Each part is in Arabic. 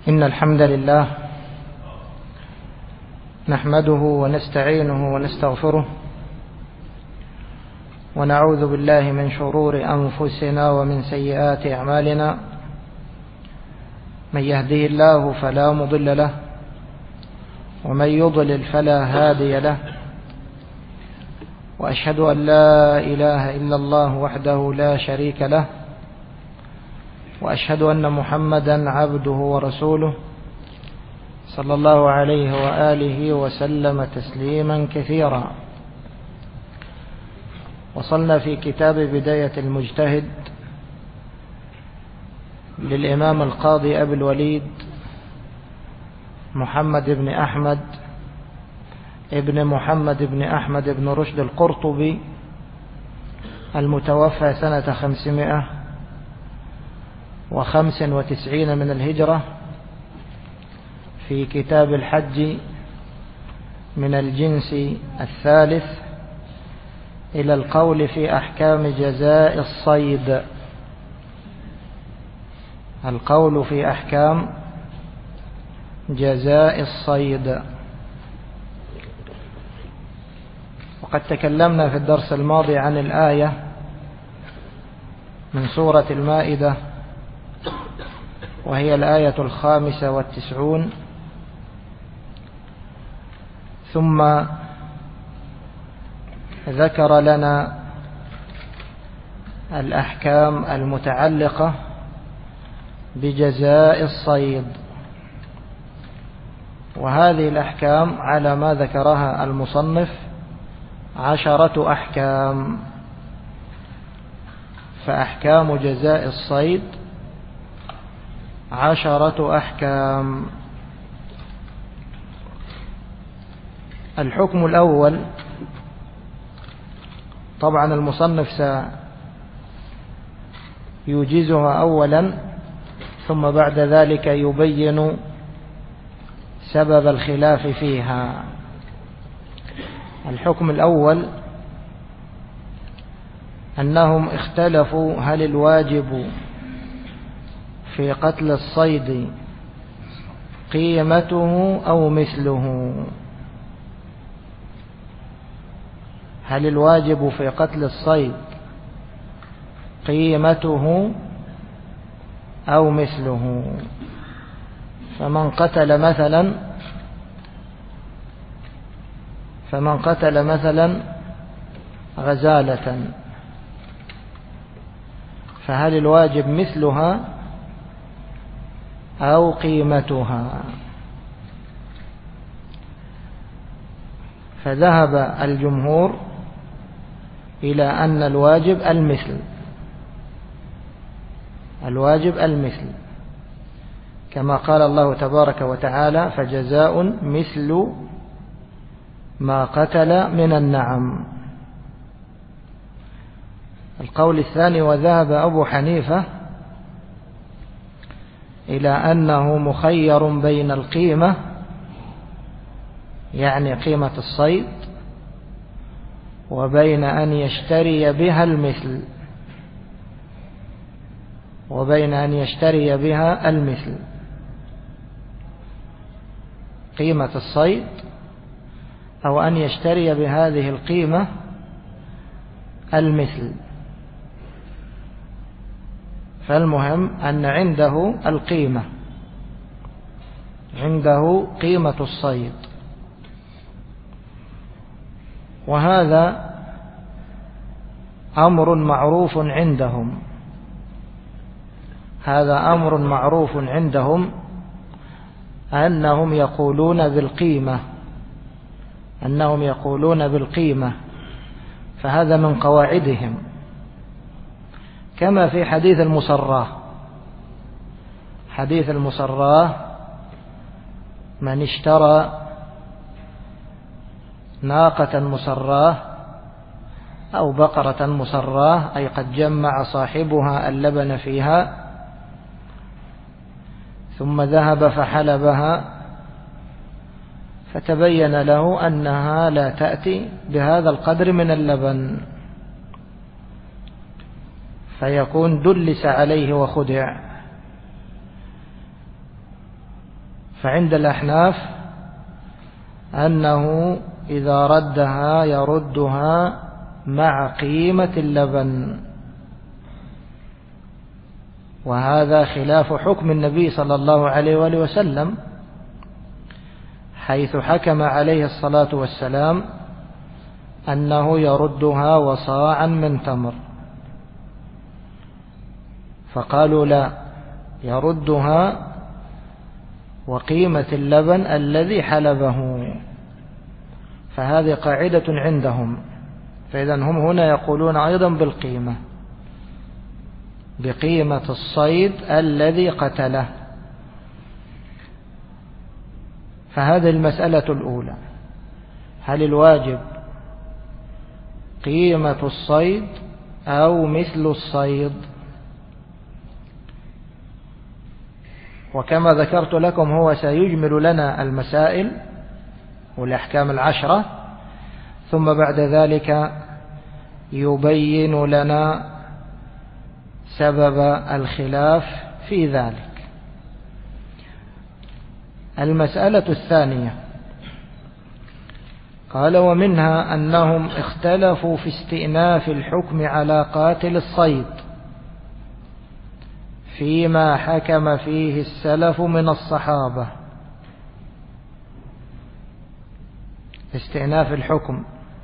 إن الحمد لله نحمده ونستعينه ونستغفره ونعوذ بالله من شرور أنفسنا ومن سيئات أعمالنا. من يهده الله فلا مضل له ومن يضلل فلا هادي له، وأشهد أن لا إله إلا الله وحده لا شريك له، وأشهد أن محمدا عبده ورسوله صلى الله عليه وآله وسلم تسليما كثيرا. وصلنا في كتاب بداية المجتهد للإمام القاضي أبي الوليد محمد بن أحمد ابن محمد بن أحمد بن رشد القرطبي المتوفى سنة 595 من الهجرة، في كتاب الحج من الجنس الثالث إلى القول في أحكام جزاء الصيد. القول في أحكام جزاء الصيد. وقد تكلمنا في الدرس الماضي عن الآية من سورة المائدة، وهي الآية 95، ثم ذكر لنا الأحكام المتعلقة بجزاء الصيد، وهذه الأحكام على ما ذكرها المصنف 10 أحكام. فأحكام جزاء الصيد 10 أحكام. الحكم الأول، طبعا المصنف سيوجزها أولا، ثم بعد ذلك يبين سبب الخلاف فيها. الحكم الأول أنهم اختلفوا هل الواجب في قتل الصيد قيمته أو مثله. هل الواجب في قتل الصيد قيمته أو مثله؟ فمن قتل مثلا غزالة، فهل الواجب مثلها أو قيمتها؟ فذهب الجمهور إلى أن الواجب المثل، كما قال الله تبارك وتعالى: فجزاء مثل ما قتل من النعم. القول الثاني، وذهب أبو حنيفة إلى أنه مخير بين القيمة، يعني قيمة الصيد، وبين أن يشتري بها المثل، قيمة الصيد، أو أن يشتري بهذه القيمة المثل. فالمهم أن عنده القيمة، عنده قيمة الصيد. وهذا أمر معروف عندهم، أنهم يقولون بالقيمة، فهذا من قواعدهم، كما في حديث المصراة: من اشترى ناقة مصراة أو بقرة مصراة، أي قد جمع صاحبها اللبن فيها، ثم ذهب فحلبها، فتبين له أنها لا تأتي بهذا القدر من اللبن، فيكون دلس عليه وخدع. فعند الأحناف أنه إذا ردها يردها مع قيمة اللبن، وهذا خلاف حكم النبي صلى الله عليه وآله وسلم، حيث حكم عليه الصلاة والسلام أنه يردها وصاعا من تمر، فقالوا لا، يردها وقيمة اللبن الذي حلبه. فهذه قاعدة عندهم، فإذا هم هنا يقولون أيضا بالقيمة، بقيمة الصيد الذي قتله. فهذه المسألة الأولى، هل الواجب قيمة الصيد أو مثل الصيد؟ وكما ذكرت لكم هو سيجمل لنا المسائل والأحكام العشرة، ثم بعد ذلك يبين لنا سبب الخلاف في ذلك. المسألة الثانية قال: ومنها أنهم اختلفوا في استئناف الحكم على قاتل الصيد فيما حكم فيه السلف من الصحابة. استئناف الحكم،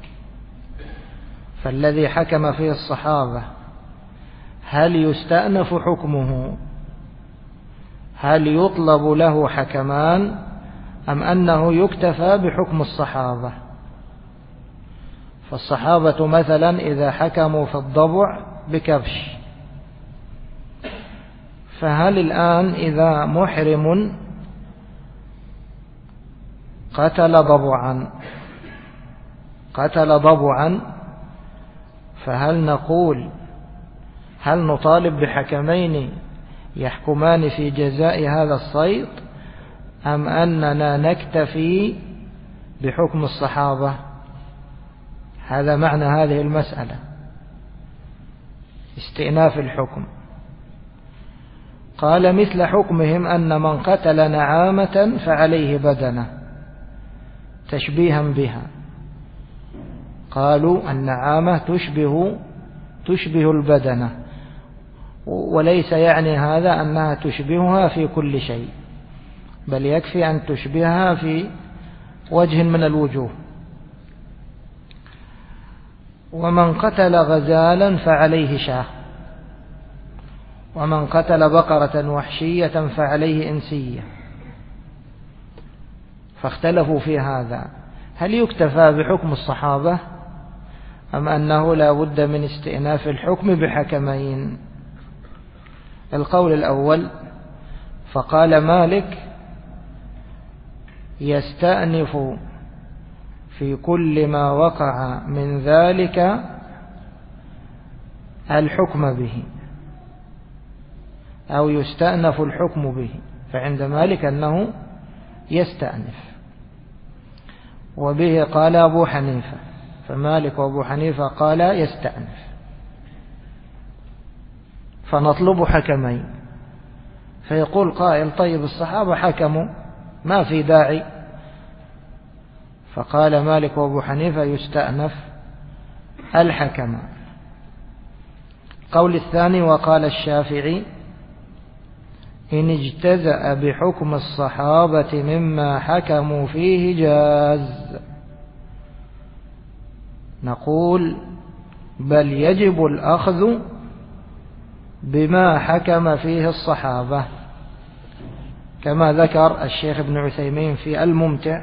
فالذي حكم فيه الصحابة هل يستأنف حكمه؟ هل يطلب له حكمان أم أنه يكتفى بحكم الصحابة؟ فالصحابة مثلا إذا حكموا في الضبع بكبش، فهل الآن إذا محرم قتل ضبعا فهل نقول هل نطالب بحكمين يحكمان في جزاء هذا الصيد أم أننا نكتفي بحكم الصحابة؟ هذا معنى هذه المسألة، استئناف الحكم. قال: مثل حكمهم أن من قتل نعامة فعليه بدنة، تشبيها بها. قالوا النعامة تشبه البدنة، وليس يعني هذا أنها تشبهها في كل شيء، بل يكفي أن تشبهها في وجه من الوجوه. ومن قتل غزالا فعليه شاه، ومن قتل بقرة وحشية فعليه إنسية. فاختلفوا في هذا، هل يكتفى بحكم الصحابة أم أنه لا بد من استئناف الحكم بحكمين؟ القول الأول، فقال مالك: يستأنف في كل ما وقع من ذلك الحكم به، أو يستأنف الحكم به. فعند مالك أنه يستأنف، وبه قال أبو حنيفة، فمالك وأبو حنيفة قال يستأنف. فنطلب حكمين. فيقول قائل: طيب الصحابة حكموا، ما في داعي. فقال مالك وأبو حنيفة: يستأنف الحكم. قول الثاني، وقال الشافعي: إن اجتزأ بحكم الصحابة مما حكموا فيه جاز. نقول: بل يجب الأخذ بما حكم فيه الصحابة، كما ذكر الشيخ ابن عثيمين في الممتع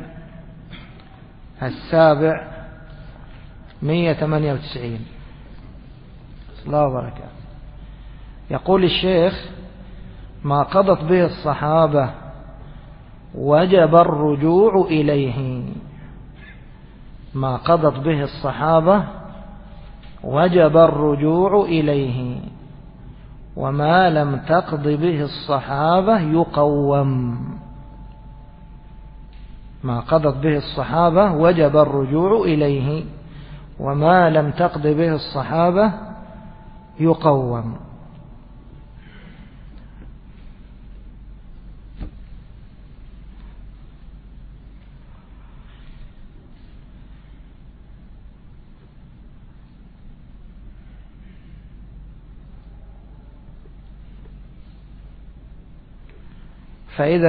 798. الله وبركاته. يقول الشيخ: ما قضت به الصحابة وجب الرجوع إليه. ما قضت به الصحابة وجب الرجوع إليه، وما لم تقض به الصحابة يقوم. ما قضت به الصحابة وجب الرجوع إليه، وما لم تقض به الصحابة يقوم. فإذا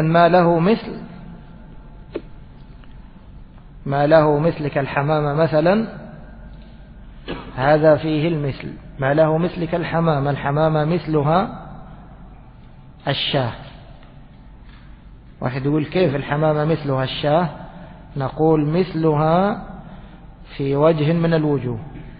ما له مثل كالحمامة مثلا، هذا فيه المثل. ما له مثل كالحمامة، الحمامة مثلها الشاه. واحد يقول كيف الحمامة مثلها الشاه؟ نقول مثلها في وجه من الوجوه.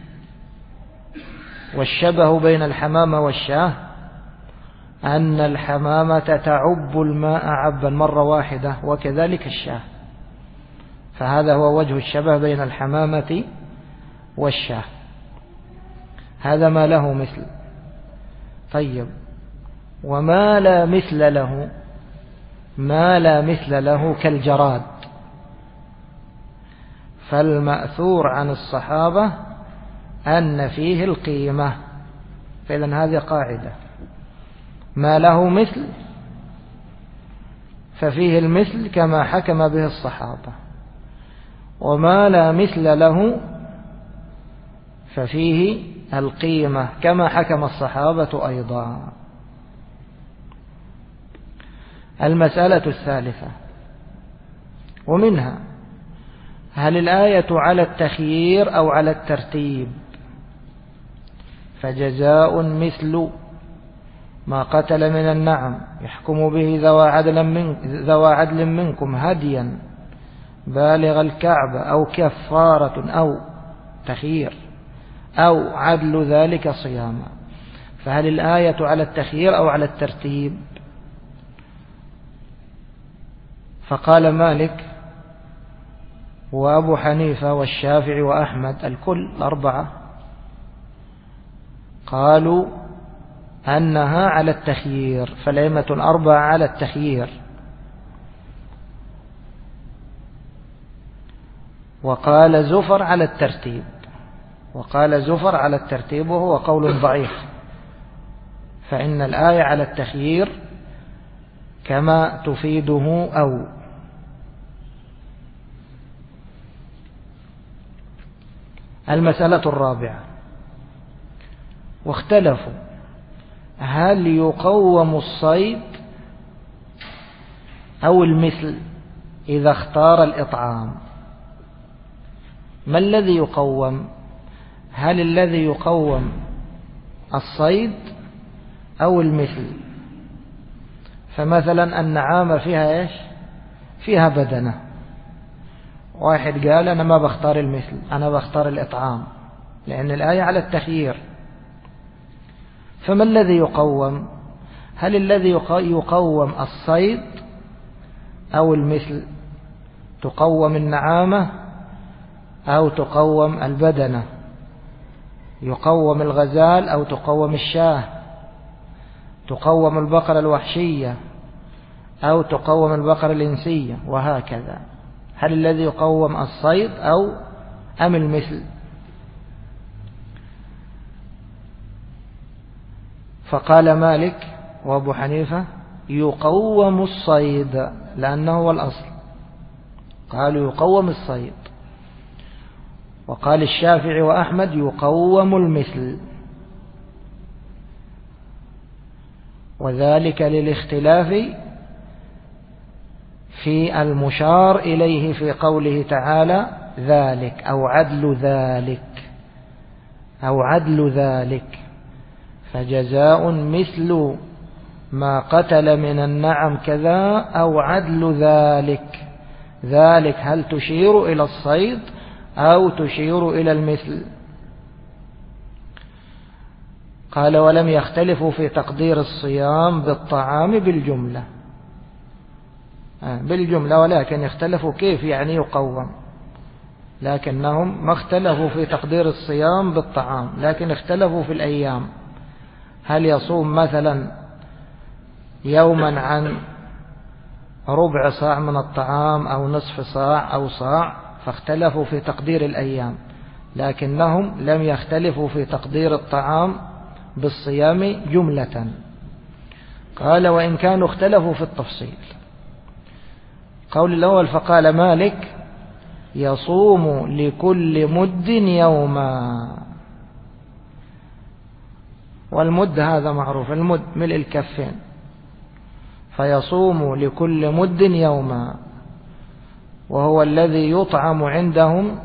والشبه بين الحمامة والشاه أن الحمامة تعب الماء عبا مرة واحدة، وكذلك الشاه. فهذا هو وجه الشبه بين الحمامة والشاه. هذا ما له مثل. طيب، وما لا مثل له، ما لا مثل له كالجراد. فالمأثور عن الصحابة أن فيه القيمة. فإذن هذه قاعدة: ما له مثل ففيه المثل كما حكم به الصحابة، وما لا مثل له ففيه القيمة كما حكم الصحابة أيضا. المسألة الثالثة ومنها: هل الآية على التخيير أو على الترتيب؟ فجزاء مثل ما قتل من النعم يحكم به ذوى عدل منكم هديا بالغ الكعبة أو كفارة أو تخيير أو عدل ذلك صياما. فهل الآية على التخيير أو على الترتيب؟ فقال مالك وأبو حنيفة والشافعي وأحمد، الكل الأربعة، قالوا أنها على التخيير. فالأئمة الأربعة على التخيير. وقال زفر على الترتيب، وهو قول ضعيف، فإن الآية على التخيير كما تفيده أو. المسألة الرابعة: واختلفوا هل يقوم الصيد أو المثل إذا اختار الإطعام. ما الذي يقوم؟ هل الذي يقوم الصيد أو المثل؟ فمثلا النعامة فيها إيش؟ فيها بدنة. واحد قال أنا ما بختار المثل، أنا بختار الإطعام، لأن الآية على التخيير. فما الذي يقوم؟ هل الذي يقوم الصيد أو المثل؟ تقوم النعامة أو تقوم البدنة؟ يقوم الغزال أو تقوم الشاه؟ تقوم البقرة الوحشية أو تقوم البقرة الإنسية؟ وهكذا. هل الذي يقوم الصيد أو أم المثل؟ فقال مالك وأبو حنيفة يقوم الصيد، لأنه هو الأصل، قالوا يقوم الصيد. وقال الشافعي وأحمد يقوم المثل، وذلك للاختلاف في المشار إليه في قوله تعالى ذلك أو عدل ذلك. فجزاء مثل ما قتل من النعم كذا أو عدل ذلك. ذلك هل تشير إلى الصيد أو تشير إلى المثل؟ قال ولم يختلفوا في تقدير الصيام بالطعام بالجملة، ولكن يختلفوا كيف يعني يقوم. لكنهم ما اختلفوا في تقدير الصيام بالطعام، لكن اختلفوا في الأيام. هل يصوم مثلا يوما عن ربع صاع من الطعام أو نصف صاع أو صاع؟ فاختلفوا في تقدير الأيام، لكنهم لم يختلفوا في تقدير الطعام بالصيام جملة. قال وإن كانوا اختلفوا في التفصيل. قول الأول: فقال مالك يصوم لكل مد يوما. والمد هذا معروف، المد ملء الكفين. فيصوم لكل مد يوما، وهو الذي يطعم عندهم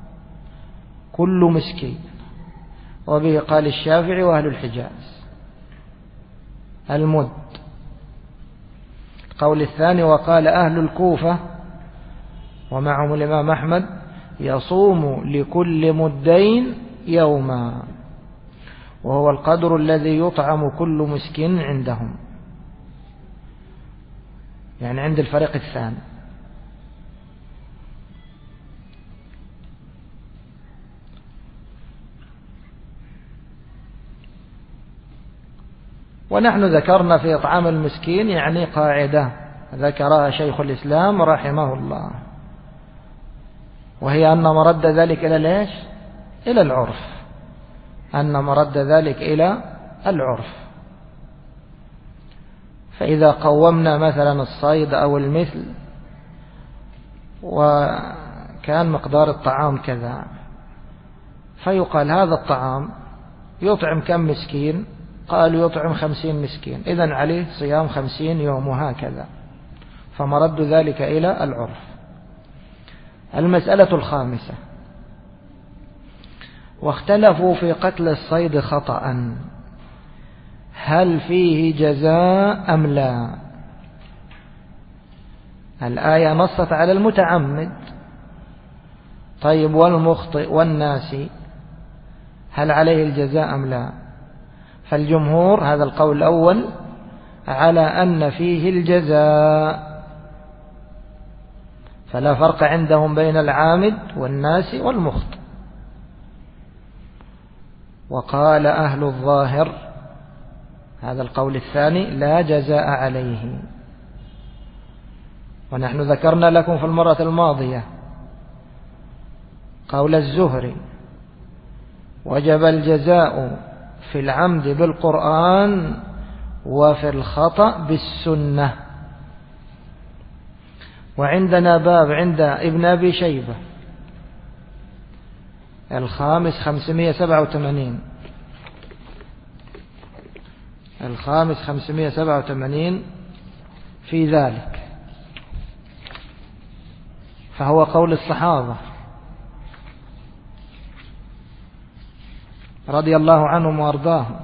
كل مسكين، وبه قال الشافعي وأهل الحجاز المد. القول الثاني وقال أهل الكوفة ومعهم الإمام أحمد يصوم لكل مدين يوما، وهو القدر الذي يطعم كل مسكين عندهم، يعني عند الفريق الثاني. ونحن ذكرنا في إطعام المسكين يعني قاعدة ذكرها شيخ الإسلام رحمه الله، وهي أن مرد ذلك إلى ليش؟ إلى العرف، أن مرد ذلك إلى العرف. فإذا قومنا مثلا الصيد أو المثل وكان مقدار الطعام كذا، فيقال هذا الطعام يطعم كم مسكين؟ قالوا يطعم 50 مسكين، إذن عليه صيام 50 يوم وهكذا، فمرد ذلك إلى العرف. المسألة الخامسة، واختلفوا في قتل الصيد خطأ هل فيه جزاء أم لا؟ الآية نصت على المتعمد، طيب والمخطئ والناسي هل عليه الجزاء أم لا؟ فالجمهور هذا القول الأول على أن فيه الجزاء، فلا فرق عندهم بين العامد والناسي والمخطئ. وقال أهل الظاهر هذا القول الثاني لا جزاء عليه. ونحن ذكرنا لكم في المرة الماضية قول الزهري وجب الجزاء في العمد بالقرآن وفي الخطأ بالسنة. وعندنا باب عند ابن أبي شيبة الخامس 587 في ذلك، فهو قول الصحابة رضي الله عنهم وارضاهم.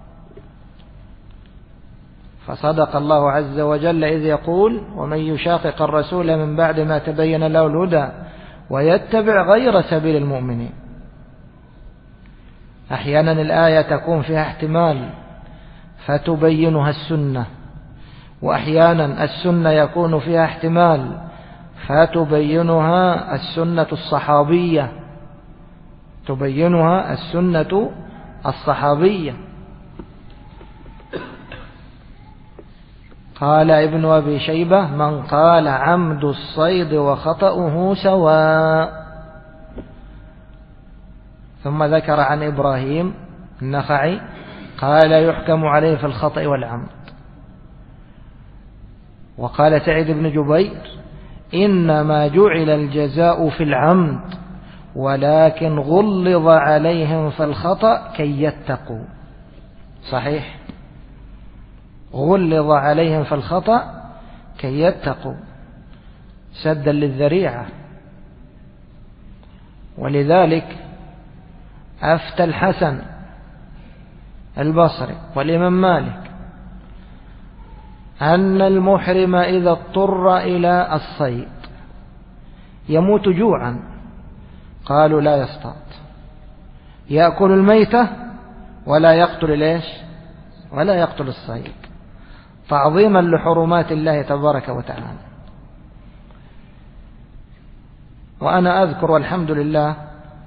فصدق الله عز وجل إذ يقول ومن يشاقق الرسول من بعد ما تبين له الهدى ويتبع غير سبيل المؤمنين. أحيانا الآية تكون فيها احتمال فتبينها السنة، وأحيانا السنة يكون فيها احتمال فتبينها السنة الصحابية، تبينها السنة الصحابية. قال ابن أبي شيبة من قال عمد الصيد وخطأه سواء. ثم ذكر عن إبراهيم النخعي قال يحكم عليه في الخطأ والعمد. وقال سعيد بن جبير إنما جعل الجزاء في العمد ولكن غلظ عليهم في الخطأ كي يتقوا. صحيح، غلظ عليهم في الخطأ كي يتقوا سدا للذريعة. ولذلك أفتى الحسن البصري والإمام مالك أن المحرم إذا اضطر إلى الصيد يموت جوعا، قالوا لا يصطاد، يأكل الميتة ولا يقتل ليش؟ ولا يقتل الصيد، تعظيما لحرمات الله تبارك وتعالى. وأنا أذكر والحمد لله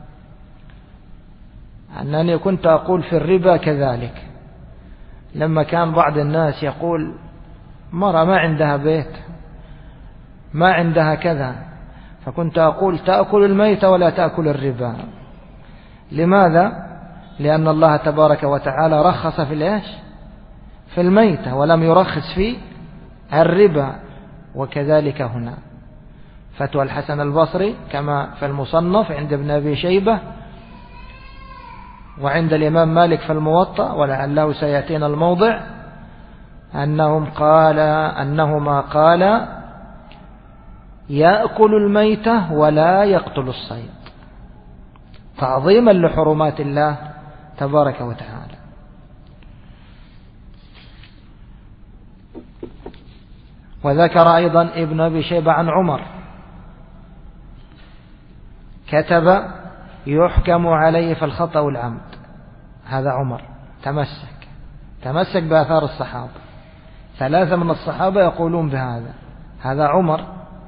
أنني كنت أقول في الربا كذلك، لما كان بعض الناس يقول مرة ما عندها بيت ما عندها كذا، فكنت أقول تأكل الميت ولا تأكل الربا. لماذا؟ لأن الله تبارك وتعالى رخص في الإيش؟ في الميتة، ولم يرخص في الربا. وكذلك هنا فتوى الحسن البصري كما في المصنف عند ابن أبي شيبة وعند الإمام مالك في الموطأ ولعله سيأتينا الموضع، أنهما قال يأكل الميتة ولا يقتل الصيد، تعظيما لحرمات الله تبارك وتعالى. وذكر أيضا ابن أبي شيبة عن عمر كتب يحكم عليه في الخطأ والعمد. هذا عمر تمسك بآثار الصحابة، 3 من الصحابة يقولون بهذا، هذا عمر.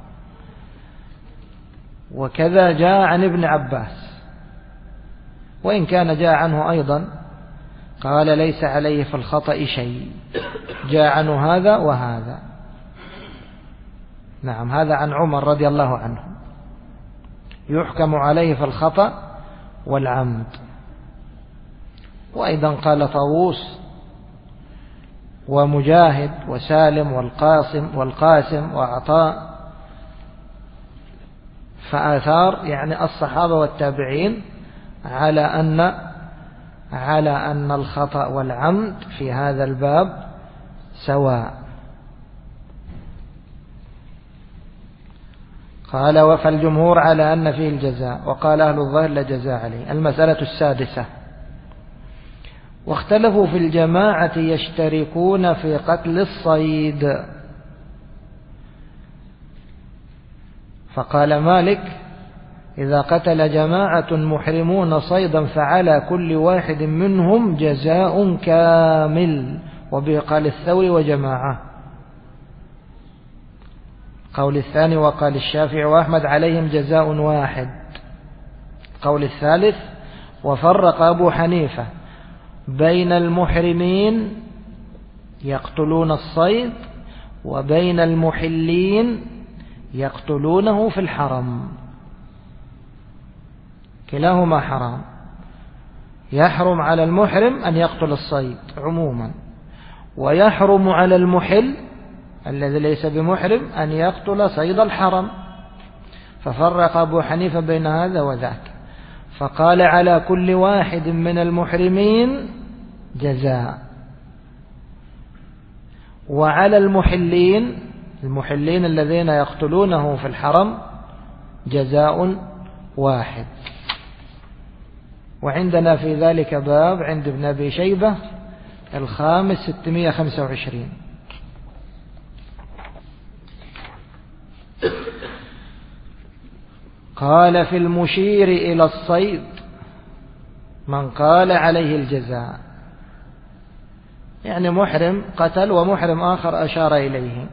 وكذا جاء عن ابن عباس، وإن كان جاء عنه أيضا قال ليس عليه في الخطأ شيء، جاء عنه هذا وهذا. نعم، هذا عن عمر رضي الله عنه، يحكم عليه في الخطأ والعمد. وأيضا قال طاووس ومجاهد وسالم والقاسم وعطاء. فآثار يعني الصحابة والتابعين على أن الخطأ والعمد في هذا الباب سواء. قال وفالجمهور على أن فيه الجزاء، وقال أهل الظاهر لا جزاء عليه. المسألة السادسة، واختلفوا في الجماعة يشتركون في قتل الصيد. فقال مالك إذا قتل جماعة محرمون صيدا فعلى كل واحد منهم جزاء كامل، وبه قال الثوري وجماعة. قول الثاني وقال الشافعي وأحمد عليهم جزاء واحد. قول الثالث وفرق أبو حنيفة بين المحرمين يقتلون الصيد وبين المحلين يقتلونه في الحرم، كلاهما حرام. يحرم على المحرم أن يقتل الصيد عموما، ويحرم على المحل الذي ليس بمحرم أن يقتل صيد الحرم. ففرق أبو حنيفة بين هذا وذاك، فقال على كل واحد من المحرمين جزاء، وعلى المحلين الذين يقتلونه في الحرم جزاء واحد. وعندنا في ذلك باب عند ابن أبي شيبة الخامس 625. قال في المشير إلى الصيد من قال عليه الجزاء، يعني محرم قتل ومحرم آخر أشار إليه.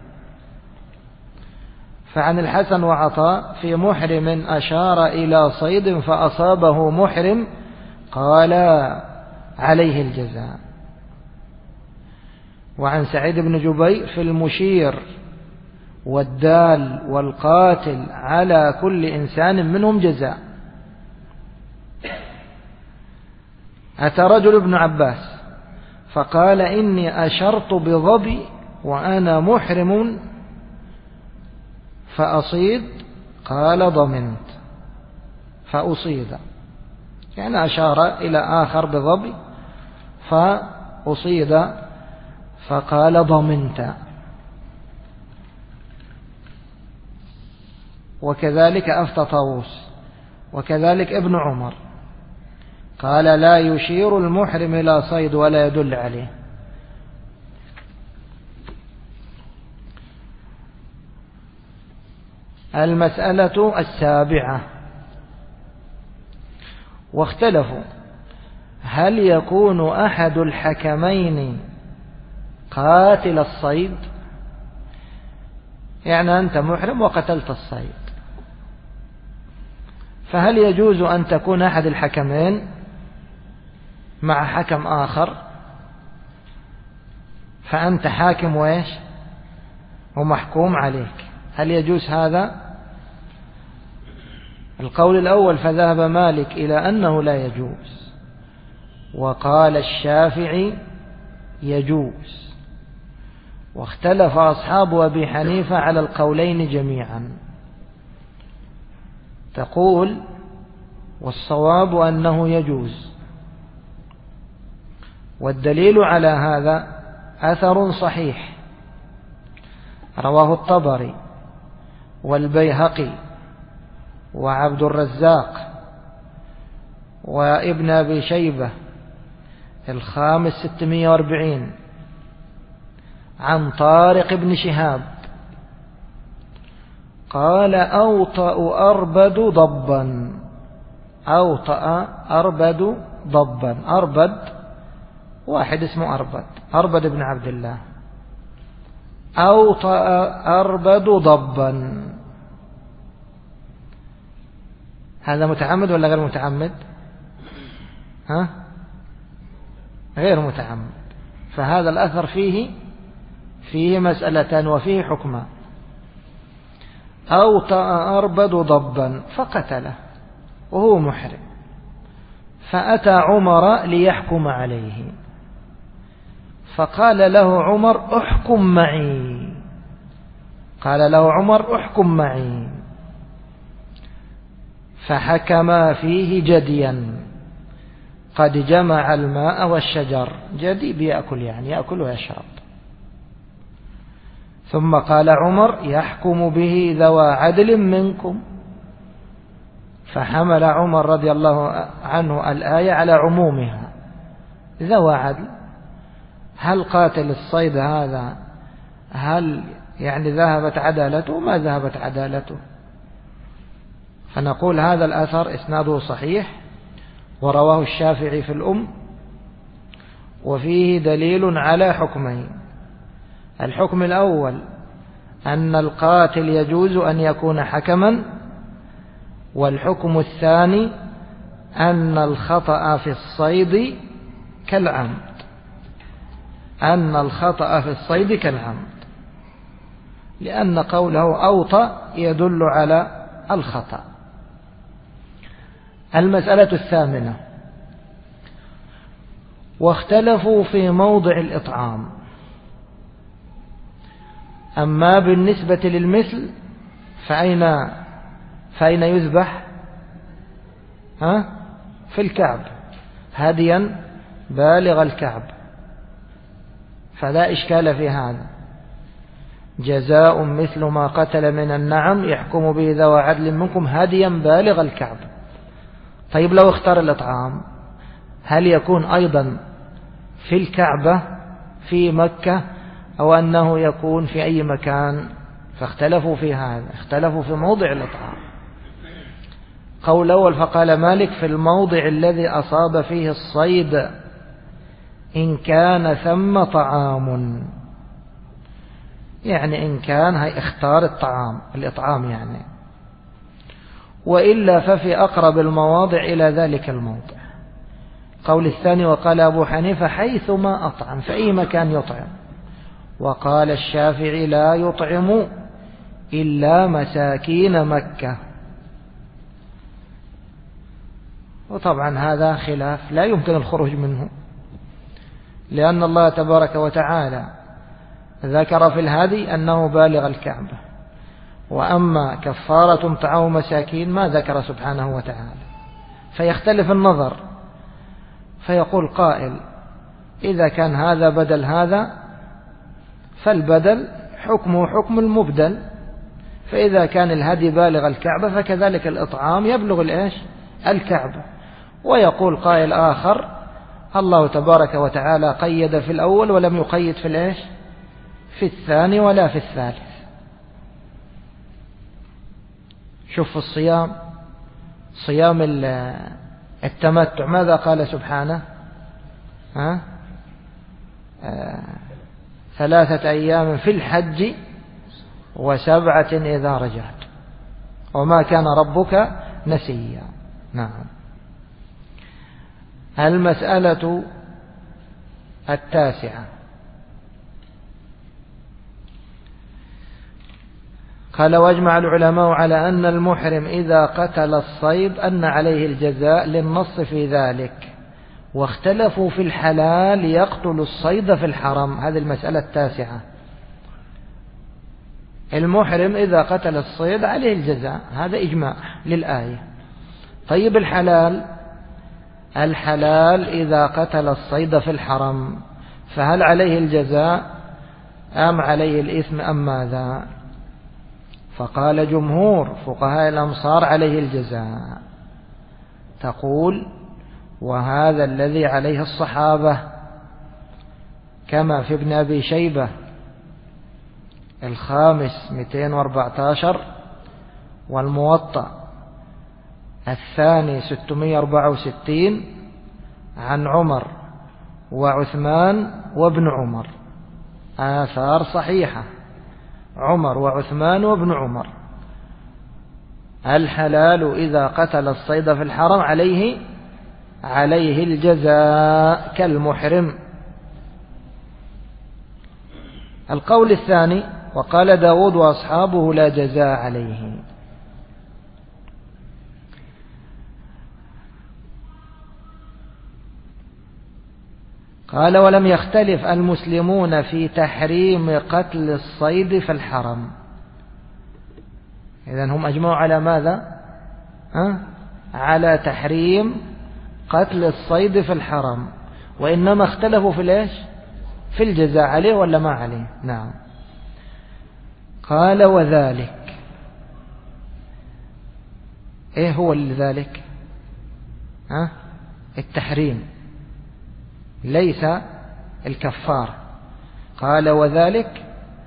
فعن الحسن وعطاء في محرم أشار إلى صيد فأصابه محرم قال عليه الجزاء. وعن سعيد بن جبير في المشير والدال والقاتل على كل إنسان منهم جزاء. أتى رجل ابن عباس فقال إني أشرت بظبي وأنا محرم فأصيد، قال ضمنت فأصيد، يعني أشار إلى آخر بظبي فأصيد فقال ضمنت. وكذلك أفتى طاووس، وكذلك ابن عمر قال لا يشير المحرم إلى صيد ولا يدل عليه. المسألة السابعة، واختلفوا هل يكون أحد الحكمين قاتل الصيد؟ يعني أنت محرم وقتلت الصيد، فهل يجوز أن تكون أحد الحكمين مع حكم آخر، فأنت حاكم وإيش ومحكوم عليك؟ هل يجوز هذا؟ القول الأول فذهب مالك إلى أنه لا يجوز، وقال الشافعي يجوز، واختلف أصحاب أبي حنيفة على القولين جميعا. تقول والصواب أنه يجوز، والدليل على هذا أثر صحيح رواه الطبري والبيهقي وعبد الرزاق وابن أبي شيبة الخامس 640 عن طارق بن شهاب قال أوطأ أربد ضبا. أوطأ أربد ضبا. أربد واحد اسمه أربد بن عبد الله. أوطأ أربد ضبا، هذا متعمد ولا غير متعمد؟ غير متعمد. فهذا الأثر فيه مسألتان وفيه حكمان. أوطأ أربد ضبا فقتله وهو محرم، فأتى عمر ليحكم عليه، فقال له عمر احكم معي. قال له عمر احكم معي، فحكما فيه جديا قد جمع الماء والشجر. جدي بيأكل، يعني يأكل ويشرب. ثم قال عمر يحكم به ذوى عدل منكم، فحمل عمر رضي الله عنه الآية على عمومها. ذوى عدل، هل قاتل الصيد هذا هل يعني ذهبت عدالته؟ ما ذهبت عدالته. فنقول هذا الأثر إسناده صحيح ورواه الشافعي في الأم، وفيه دليل على حكمين. الحكم الأول أن القاتل يجوز أن يكون حكما، والحكم الثاني أن الخطأ في الصيد كالعمد. أن الخطأ في الصيد كالعمد، لأن قوله أوطأ يدل على الخطأ. المسألة الثامنة: واختلفوا في موضع الإطعام. أما بالنسبة للمثل فأين يذبح؟ في الكعب، هديا بالغ الكعب، فلا إشكال في هذا. جزاء مثل ما قتل من النعم يحكم به ذوى عدل منكم هديا بالغ الكعب. طيب لو اختار الإطعام هل يكون أيضا في الكعبة في مكة أو أنه يكون في أي مكان؟ فاختلفوا في هذا، اختلفوا في موضع الإطعام. قول أول فقال مالك في الموضع الذي أصاب فيه الصيد إن كان ثم طعام، يعني إن كان اختار الإطعام يعني، وإلا ففي أقرب المواضع إلى ذلك الموضع. قول الثاني وقال أبو حنيفة حيثما أطعم، في أي مكان يطعم. وقال الشافعي لا يطعم إلا مساكين مكة. وطبعا هذا خلاف لا يمكن الخروج منه، لأن الله تبارك وتعالى ذكر في الهدي أنه بالغ الكعبة، وأما كفارة طعام مساكين ما ذكر سبحانه وتعالى. فيختلف النظر، فيقول قائل إذا كان هذا بدل هذا فالبدل حكمه حكم المبدل، فإذا كان الهدي بالغ الكعبة فكذلك الإطعام يبلغ الكعبة. ويقول قائل آخر الله تبارك وتعالى قيد في الأول ولم يقيد في الثاني ولا في الثالث. شوف الصيام، صيام التمتع ماذا قال سبحانه؟ 3 أيام في الحج و7 إذا رجعت وما كان ربك نسيا. نعم. المسألة التاسعة: قال واجمع العلماء على أن المحرم إذا قتل الصيد أن عليه الجزاء للنص في ذلك، واختلفوا في الحلال يقتل الصيد في الحرم. هذه المسألة التاسعة. المحرم إذا قتل الصيد عليه الجزاء، هذا إجماع للآية. طيب الحلال إذا قتل الصيد في الحرم فهل عليه الجزاء أم عليه الإثم أم ماذا؟ فقال جمهور فقهاء الأمصار عليه الجزاء. تقول وهذا الذي عليه الصحابة كما في ابن أبي شيبة الخامس 214 والموطأ الثاني 664 عن عمر وعثمان وابن عمر، آثار صحيحة، عمر وعثمان وابن عمر. الحلال إذا قتل الصيد في الحرم عليه الجزاء كالمحرم. القول الثاني وقال داود وأصحابه لا جزاء عليه. قال ولم يختلف المسلمون في تحريم قتل الصيد في الحرم. إذن هم أجمعوا على ماذا؟ على تحريم قتل الصيد في الحرم، وإنما اختلفوا في ليش؟ في الجزاء عليه ولا ما عليه. نعم. قال وذلك، ايه هو ذلك؟ التحريم ليس الكفار. قال وذلك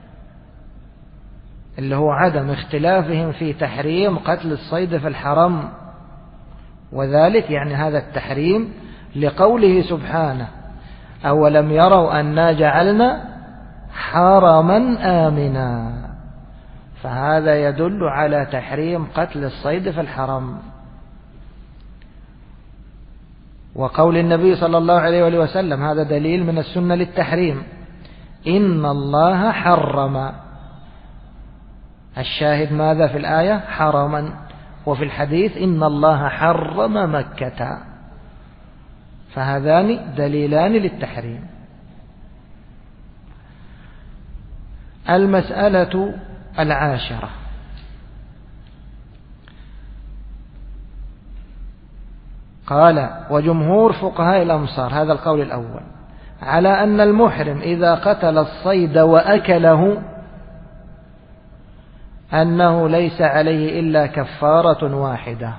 اللي هو عدم اختلافهم في تحريم قتل الصيد في الحرم، وذلك يعني هذا التحريم لقوله سبحانه أولم يروا أنا جعلنا حرما آمنا، فهذا يدل على تحريم قتل الصيد في الحرم. وقول النبي صلى الله عليه وآله وسلم هذا دليل من السنة للتحريم، إن الله حرم. الشاهد ماذا في الآية؟ حرما، وفي الحديث إن الله حرم مكة، فهذان دليلان للتحريم. المسألة 10 قال وجمهور فقهاء الأمصار، هذا القول الأول، على أن المحرم إذا قتل الصيد وأكله أنه ليس عليه إلا كفارة واحدة.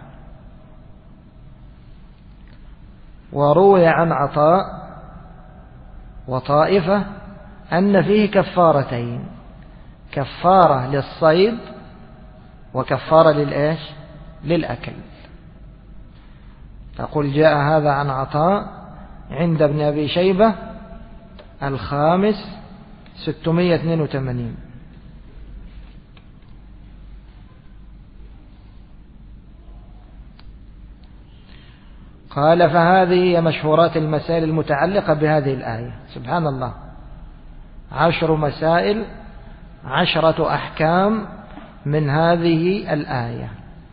وروي عن عطاء وطائفة أن فيه كفارتين، كفارة للصيد وكفارة للإيش؟ للأكل. تقول جاء هذا عن عطاء عند ابن أبي شيبة الخامس 682. قال فهذه هي مشهورات المسائل المتعلقة بهذه الآية. سبحان الله، 10 مسائل، 10 أحكام من هذه الآية،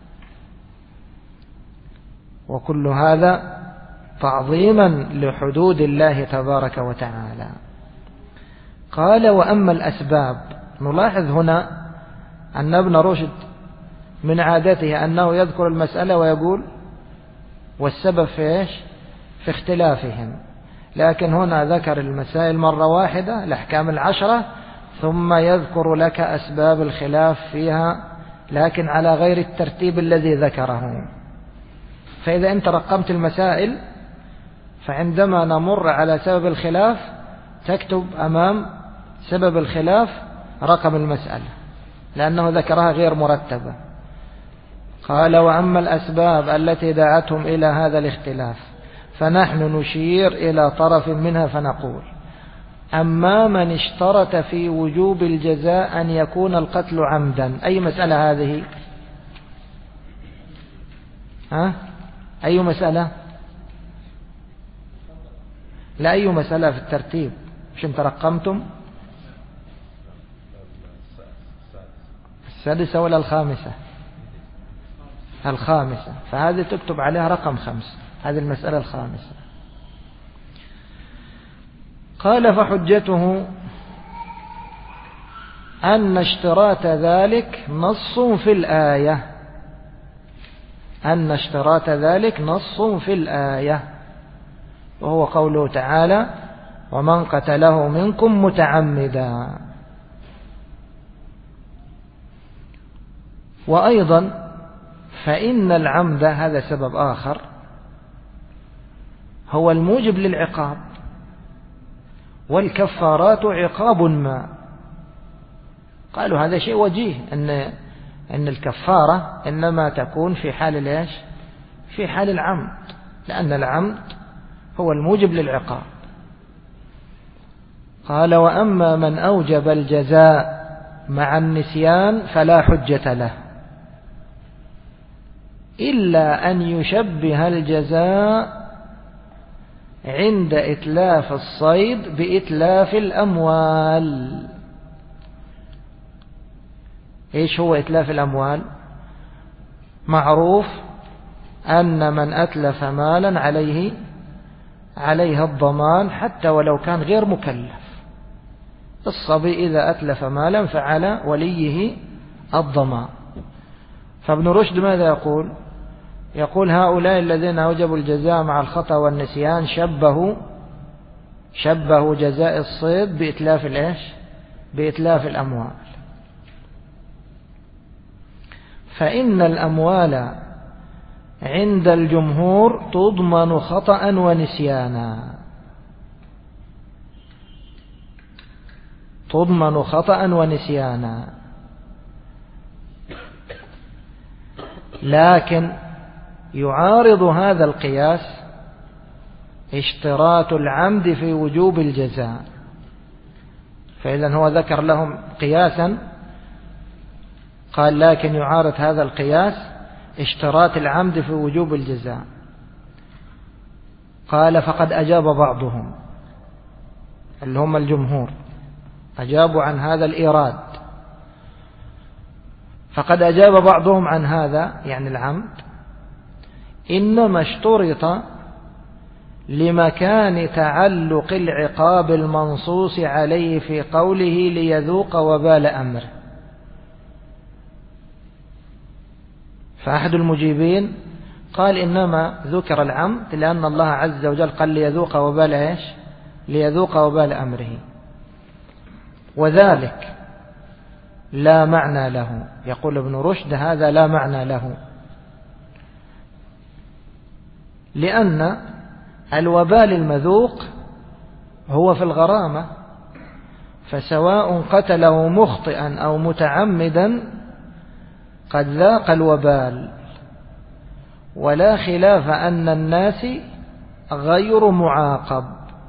وكل هذا تعظيما لحدود الله تبارك وتعالى. قال وأما الأسباب، نلاحظ هنا أن ابن رشد من عادته أنه يذكر المسألة ويقول والسبب في إيش؟ في اختلافهم، لكن هنا ذكر المسائل مرة واحدة الأحكام 10 ثم يذكر لك أسباب الخلاف فيها، لكن على غير الترتيب الذي ذكره. فإذا أنت رقمت المسائل فعندما نمر على سبب الخلاف تكتب أمام سبب الخلاف رقم المسألة، لأنه ذكرها غير مرتبة. قال وأما الأسباب التي دعتهم إلى هذا الاختلاف فنحن نشير إلى طرف منها فنقول أما من اشترط في وجوب الجزاء أن يكون القتل عمدا. أي مسألة هذه؟ أي مسألة؟ لا، أي مسألة في الترتيب؟ مش انت رقمتم؟ السادسة ولا الخامسة؟ الخامسة، فهذه تكتب عليها رقم 5، هذه المسألة الخامسة. قال فحجته أن اشتراط ذلك نص في الآية، أن اشتراط ذلك نص في الآية، وهو قوله تعالى ومن قتله منكم متعمدا. وأيضا فإن العمد، هذا سبب آخر، هو الموجب للعقاب، والكفارات عقاب ما. قالوا هذا شيء وجيه، أن الكفارة إنما تكون في حال إيش؟ في حال العمد، لأن العمد هو الموجب للعقاب. قال: وأما من أوجب الجزاء مع النسيان فلا حجة له إلا أن يشبه الجزاء عند إتلاف الصيد بإتلاف الأموال. إيش هو إتلاف الأموال؟ معروف أن من أتلف مالا عليه الضمان حتى ولو كان غير مكلف. الصبي إذا أتلف مالا فعلى وليه الضمان. فابن رشد ماذا يقول؟ يقول: هؤلاء الذين أوجبوا الجزاء مع الخطأ والنسيان شبهوا جزاء الصيد بإتلاف الإيش؟ بإتلاف الأموال. فإن الأموال عند الجمهور تضمن خطأ ونسيانا، تضمن خطأ ونسيانا، لكن يعارض هذا القياس اشتراط العمد في وجوب الجزاء. فإذا هو ذكر لهم قياسا، قال: لكن يعارض هذا القياس اشتراط العمد في وجوب الجزاء. قال: فقد أجاب بعضهم، اللي هم الجمهور، أجابوا عن هذا الإيراد. فقد أجاب بعضهم عن هذا، يعني العمد، إنما اشترط لمكان تعلق العقاب المنصوص عليه في قوله ليذوق وبال أمره. فأحد المجيبين قال: إنما ذكر العمد لأن الله عز وجل قال ليذوق وبال إيش؟ ليذوق وبال أمره، وذلك لا معنى له. يقول ابن رشد: هذا لا معنى له، لأن الوبال المذوق هو في الغرامة، فسواء قتله مخطئا أو متعمدا قد ذاق الوبال، ولا خلاف أن الناس غير معاقب.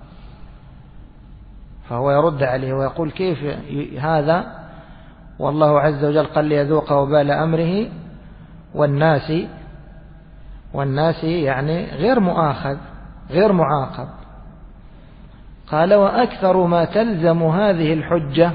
فهو يرد عليه ويقول: كيف هذا والله عز وجل قال ليذوق وبال أمره والناس يعني غير مؤاخذ غير معاقب. قال: وأكثر ما تلزم هذه الحجة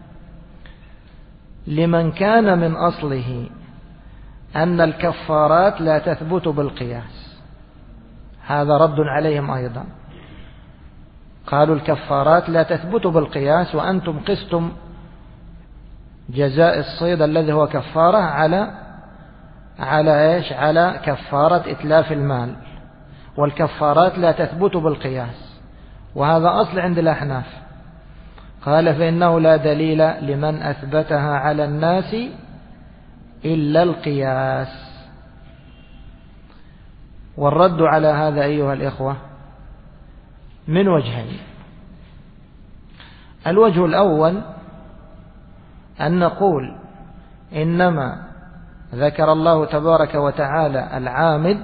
لمن كان من أصله أن الكفارات لا تثبت بالقياس. هذا رد عليهم أيضا، قالوا الكفارات لا تثبت بالقياس، وأنتم قستم جزاء الصيد الذي هو كفارة على إيش؟ على كفارة إتلاف المال، والكفارات لا تثبت بالقياس، وهذا أصل عند الأحناف. قال: فإنه لا دليل لمن أثبتها على الناس إلا القياس. والرد على هذا أيها الإخوة من وجهين. الوجه الأول أن نقول إنما ذكر الله تبارك وتعالى العامد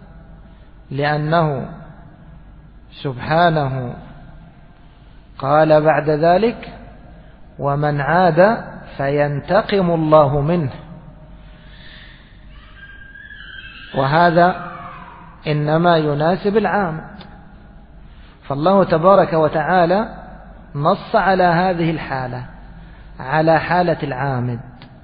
لأنه سبحانه قال بعد ذلك: ومن عاد فينتقم الله منه. وهذا إنما يناسب العامد، فالله تبارك وتعالى نص على هذه الحالة، على حالة العامد،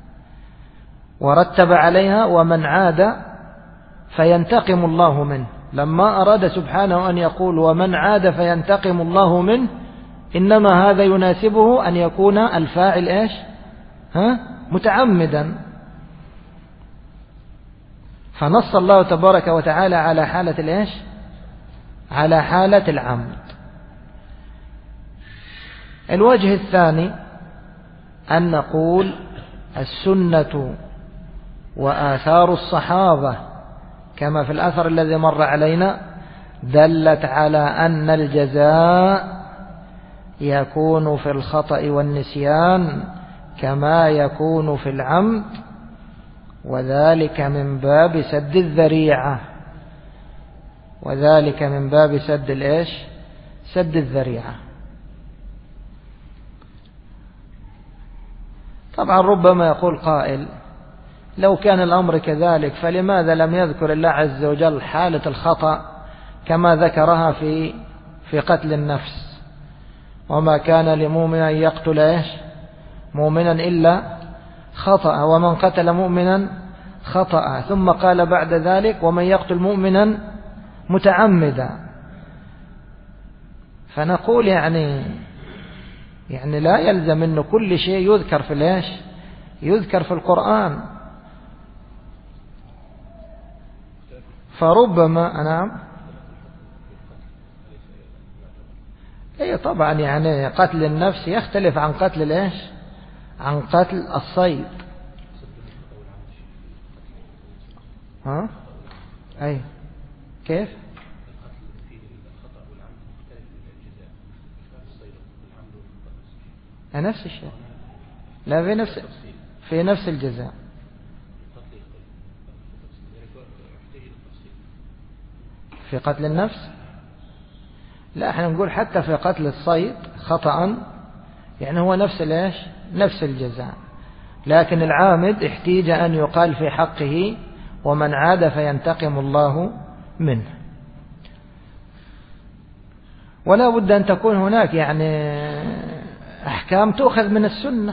ورتب عليها: ومن عاد فينتقم الله منه. لما أراد سبحانه أن يقول ومن عاد فينتقم الله منه، إنما هذا يناسبه أن يكون الفاعل إيش؟ متعمدا. فنص الله تبارك وتعالى على حالة الإيش؟ على حالة العمد. الوجه الثاني أن نقول السنة وآثار الصحابة كما في الأثر الذي مر علينا دلت على أن الجزاء يكون في الخطأ والنسيان كما يكون في العمد، وذلك من باب سد الذريعة، وذلك من باب سد الإيش؟ سد الذريعة. طبعا ربما يقول قائل لو كان الأمر كذلك فلماذا لم يذكر الله عز وجل حالة الخطأ كما ذكرها في قتل النفس؟ وما كان لمؤمن أن يقتل إيش؟ مؤمنا إلا خطأ، ومن قتل مؤمنا خطأ، ثم قال بعد ذلك ومن يقتل مؤمنا متعمدا. فنقول يعني لا يلزم أنه كل شيء يذكر في الإيش؟ يذكر في القرآن. فربما نعم اي طبعا يعني قتل النفس يختلف عن قتل الإيش؟ عن قتل الصيد. ها اي كيف؟ نفس الشيء، لا في نفس الجزاء. في قتل النفس لا، احنا نقول حتى في قتل الصيد خطأ يعني هو نفس الإيش؟ نفس الجزاء، لكن العامد احتيج أن يقال في حقه ومن عاد فينتقم الله منه. ولا بد أن تكون هناك يعني أحكام تؤخذ من السنة،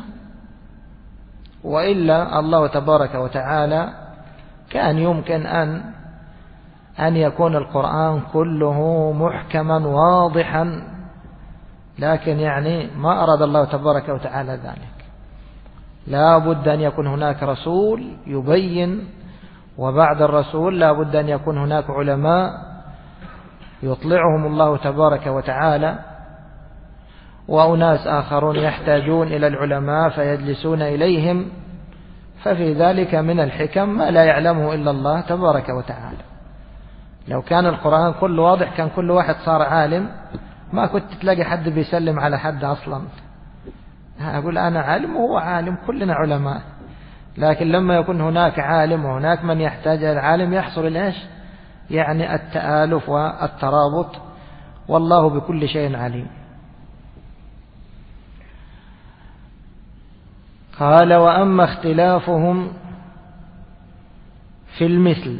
وإلا الله تبارك وتعالى كان يمكن أن يكون القرآن كله محكما واضحا، لكن يعني ما أراد الله تبارك وتعالى ذلك. لا بد أن يكون هناك رسول يبين، وبعد الرسول لا بد أن يكون هناك علماء يطلعهم الله تبارك وتعالى، وأناس آخرون يحتاجون إلى العلماء فيجلسون إليهم، ففي ذلك من الحكم ما لا يعلمه إلا الله تبارك وتعالى. لو كان القرآن كله واضح كان كل واحد صار عالم، ما كنت تلاقي حد بيسلم على حد أصلا. أقول أنا عالم وهو عالم، كلنا علماء، لكن لما يكون هناك عالم وهناك من يحتاج إلى العالم يحصل الإيش؟ يعني التآلف والترابط، والله بكل شيء عليم. قال وأما اختلافهم في المثل،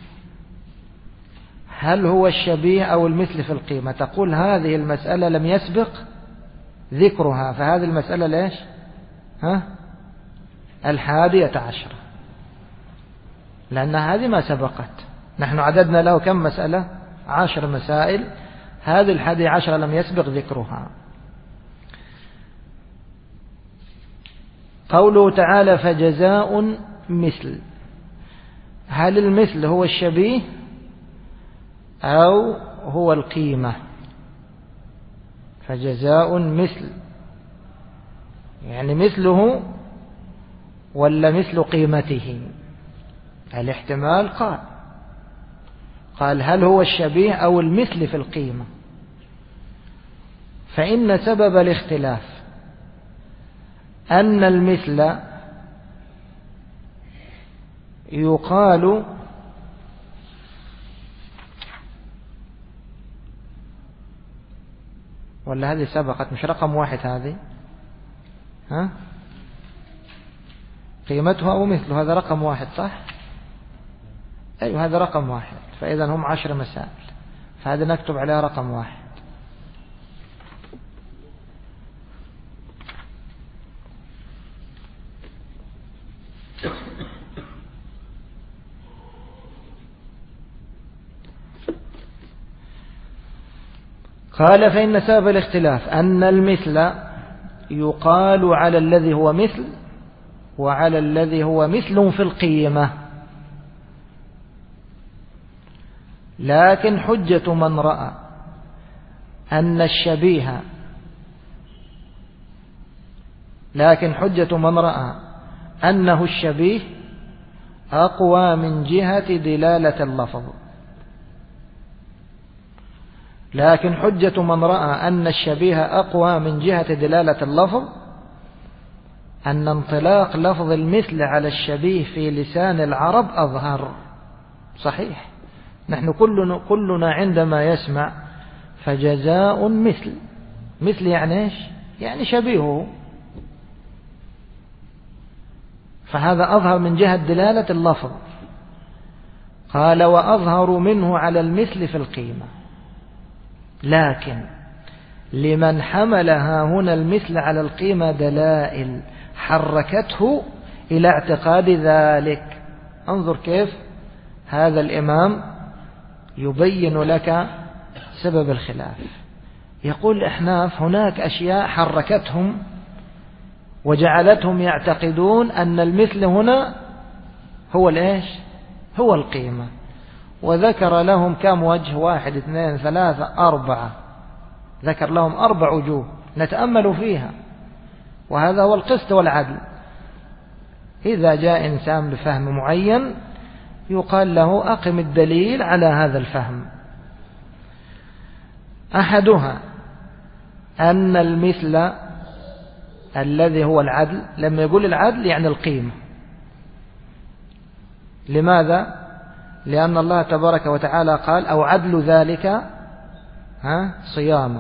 هل هو الشبيه أو المثل في القيمة؟ تقول هذه المسألة لم يسبق ذكرها، فهذه المسألة ليش؟ 11، لأن هذه ما سبقت. نحن عددنا له كم مسألة؟ 10 مسائل، هذه 11 لم يسبق ذكرها. قوله تعالى فجزاء مثل، هل المثل هو الشبيه أو هو القيمة؟ فجزاء مثل يعني مثله ولا مثل قيمته؟ الاحتمال قال هل هو الشبيه أو المثل في القيمة؟ فإن سبب الاختلاف أن المثل يقال ولا هذه سبقت مش رقم 1 هذه؟ قيمتها أو مثله، هذا رقم 1 صح؟ أيوه هذا رقم 1، فإذا هم 10 مسائل، فهذا نكتب عليها رقم 1. قال فإن سبب الاختلاف أن المثل يقال على الذي هو مثل وعلى الذي هو مثل في القيمة، لكن حجة من رأى أن الشبيه لكن حجة من رأى أنه الشبيه أقوى من جهة دلالة اللفظ. لكن حجة من رأى أن الشبيه أقوى من جهة دلالة اللفظ أن انطلاق لفظ المثل على الشبيه في لسان العرب أظهر. صحيح، نحن كلنا عندما يسمع فجزاء مثل يعني إيش؟ يعني شبيهه، فهذا أظهر من جهة دلالة اللفظ. قال وأظهر منه على المثل في القيمة. لكن لمن حملها هنا المثل على القيمة دلائل حركته إلى اعتقاد ذلك. انظر كيف هذا الإمام يبين لك سبب الخلاف. يقول الأحناف هناك أشياء حركتهم وجعلتهم يعتقدون أن المثل هنا هو الإيش؟ هو القيمة. وذكر لهم كم وجه؟ 1 2 3 4. ذكر لهم 4 وجوه نتأمل فيها، وهذا هو القسط والعدل. إذا جاء إنسان بفهم معين يقال له أقم الدليل على هذا الفهم. أحدها أن المثل الذي هو العدل، لما يقول العدل يعني القيمة. لماذا؟ لأن الله تبارك وتعالى قال أو عدل ذلك صياما،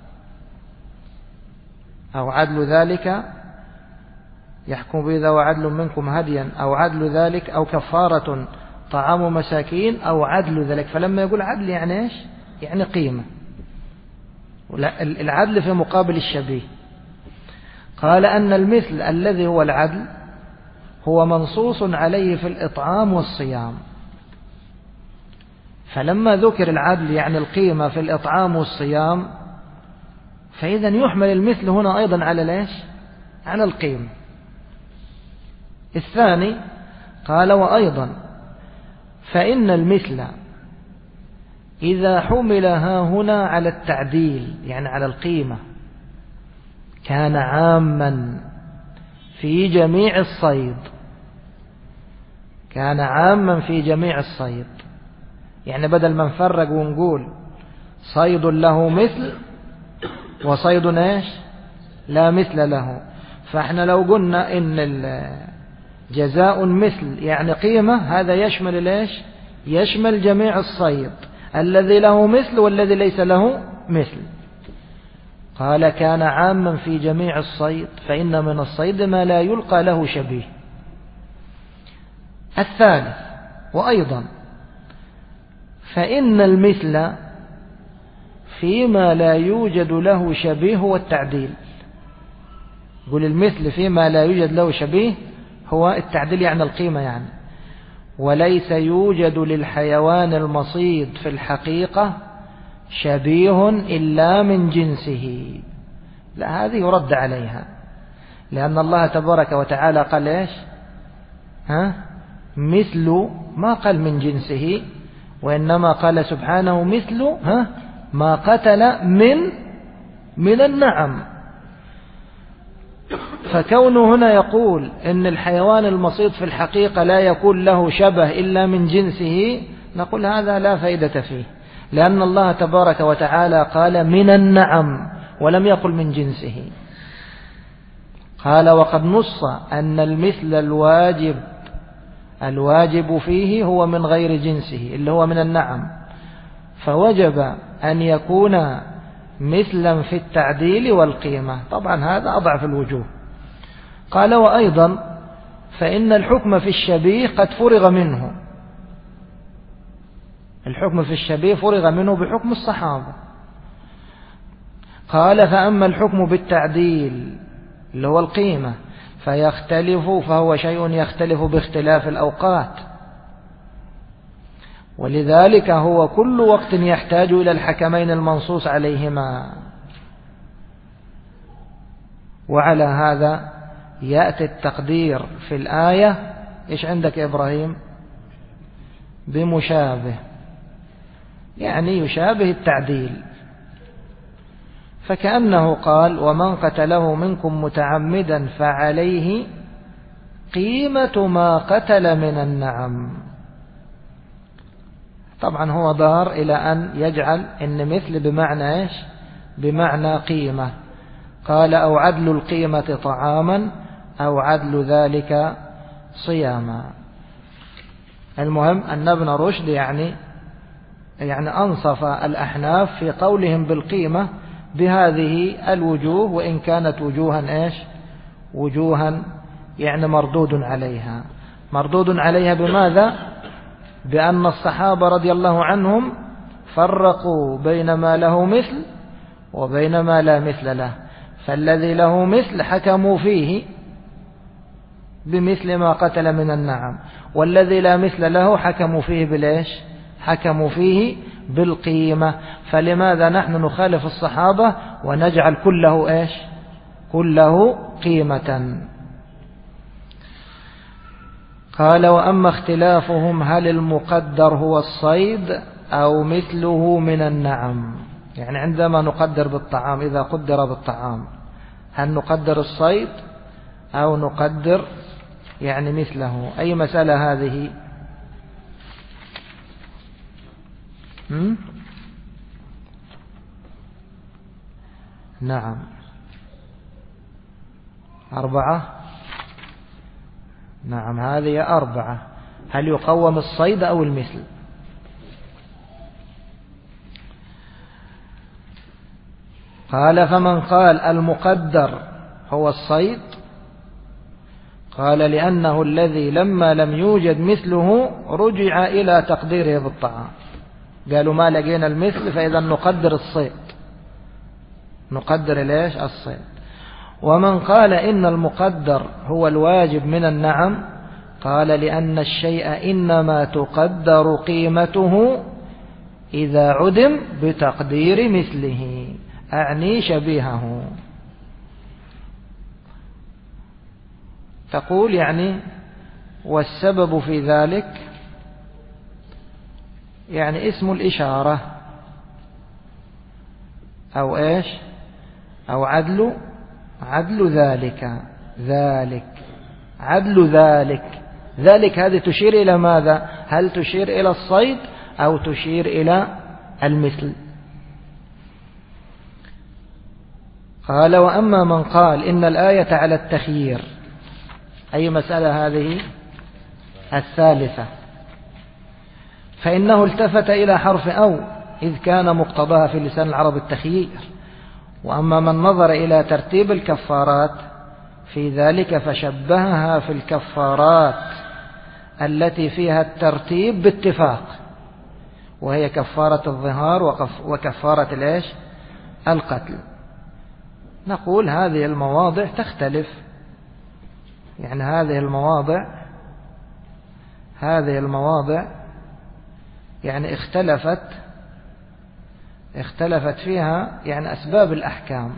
أو عدل ذلك يحكم به ذو عدل منكم هديا، أو عدل ذلك، أو كفارة طعام مساكين، أو عدل ذلك. فلما يقول عدل يعني إيش؟ يعني قيمة. العدل في مقابل الشبيه. قال أن المثل الذي هو العدل هو منصوص عليه في الإطعام والصيام. فلما ذكر العدل يعني القيمة في الإطعام والصيام، فإذا يحمل المثل هنا أيضا على ليش؟ على القيمة. الثاني قال وأيضا فإن المثل إذا حملها هنا على التعديل يعني على القيمة كان عاما في جميع الصيد. كان عاما في جميع الصيد، يعني بدل ما نفرق ونقول صيد له مثل وصيد ايش لا مثل له، فاحنا لو قلنا ان جزاء مثل يعني قيمة، هذا يشمل ليش؟ يشمل جميع الصيد، الذي له مثل والذي ليس له مثل. قال كان عاما في جميع الصيد فإن من الصيد ما لا يلقى له شبيه. الثالث وأيضا فإن المثل فيما لا يوجد له شبيه هو التعديل. قل المثل فيما لا يوجد له شبيه هو التعديل يعني القيمة يعني. وليس يوجد للحيوان المصيد في الحقيقة شبيه إلا من جنسه. لا، هذه يرد عليها، لأن الله تبارك وتعالى قال إيش؟ مثل، ما قال من جنسه، وإنما قال سبحانه مثل ما قتل من النعم. فكونه هنا يقول إن الحيوان المصيد في الحقيقة لا يكون له شبه إلا من جنسه، نقول هذا لا فائدة فيه، لأن الله تبارك وتعالى قال من النعم ولم يقل من جنسه. قال وقد نص أن المثل الواجب فيه هو من غير جنسه اللي هو من النعم، فوجب أن يكون مثلا في التعديل والقيمة. طبعا هذا أضعف الوجوه. قال وأيضا فإن الحكم في الشبيه قد فرغ منه. الحكم في الشبيه فرغ منه بحكم الصحابة. قال فأما الحكم بالتعديل اللي هو القيمة فيختلف، فهو شيء يختلف باختلاف الأوقات، ولذلك هو كل وقت يحتاج إلى الحكمين المنصوص عليهما. وعلى هذا يأتي التقدير في الآية إيش عندك يا إبراهيم؟ بمشابه، يعني يشابه التعديل. فكأنه قال ومن قتله منكم متعمدا فعليه قيمة ما قتل من النعم. طبعا هو ظهر إلى أن يجعل إن مثل بمعنى إيش؟ بمعنى قيمة. قال أو عدل القيمة طعاما أو عدل ذلك صياما. المهم أن ابن رشد يعني أنصف الأحناف في قولهم بالقيمة بهذه الوجوه، وإن كانت وجوها إيش؟ وجوها يعني مردود عليها. مردود عليها بماذا؟ بأن الصحابة رضي الله عنهم فرقوا بين ما له مثل وبين ما لا مثل له، فالذي له مثل حكموا فيه بمثل ما قتل من النعم، والذي لا مثل له حكموا فيه بالإيش؟ حكموا فيه بالقيمة. فلماذا نحن نخالف الصحابة ونجعل كله إيش؟ كله قيمة. قال وأما اختلافهم هل المقدر هو الصيد أو مثله من النعم؟ يعني عندما نقدر بالطعام، إذا قدر بالطعام هل نقدر الصيد أو نقدر يعني مثله؟ أي مسألة هذه؟ نعم 4. نعم هذه 4. هل يقوم الصيد أو المثل؟ قال فمن قال المقدر هو الصيد قال لأنه الذي لما لم يوجد مثله رجع إلى تقديره بالطعام. قالوا ما لقينا المثل فإذا نقدر الصيد، نقدر ليش؟ الصيد. ومن قال إن المقدر هو الواجب من النعم قال لأن الشيء إنما تقدر قيمته إذا عدم بتقدير مثله، أعني شبيهه. تقول يعني والسبب في ذلك يعني اسم الإشارة أو إيش؟ أو عدل ذلك عدل ذلك هذه تشير إلى ماذا؟ هل تشير إلى الصيد أو تشير إلى المثل؟ قال وأما من قال إن الآية على التخيير، أي مسألة هذه؟ 3. فإنه التفت إلى حرف أو إذ كان مقتضاها في لسان العرب التخيير. وأما من نظر إلى ترتيب الكفارات في ذلك فشبهها في الكفارات التي فيها الترتيب باتفاق، وهي كفارة الظهار وكفارة الإيش؟ القتل. نقول هذه المواضع تختلف، يعني هذه المواضع يعني اختلفت فيها يعني أسباب الأحكام.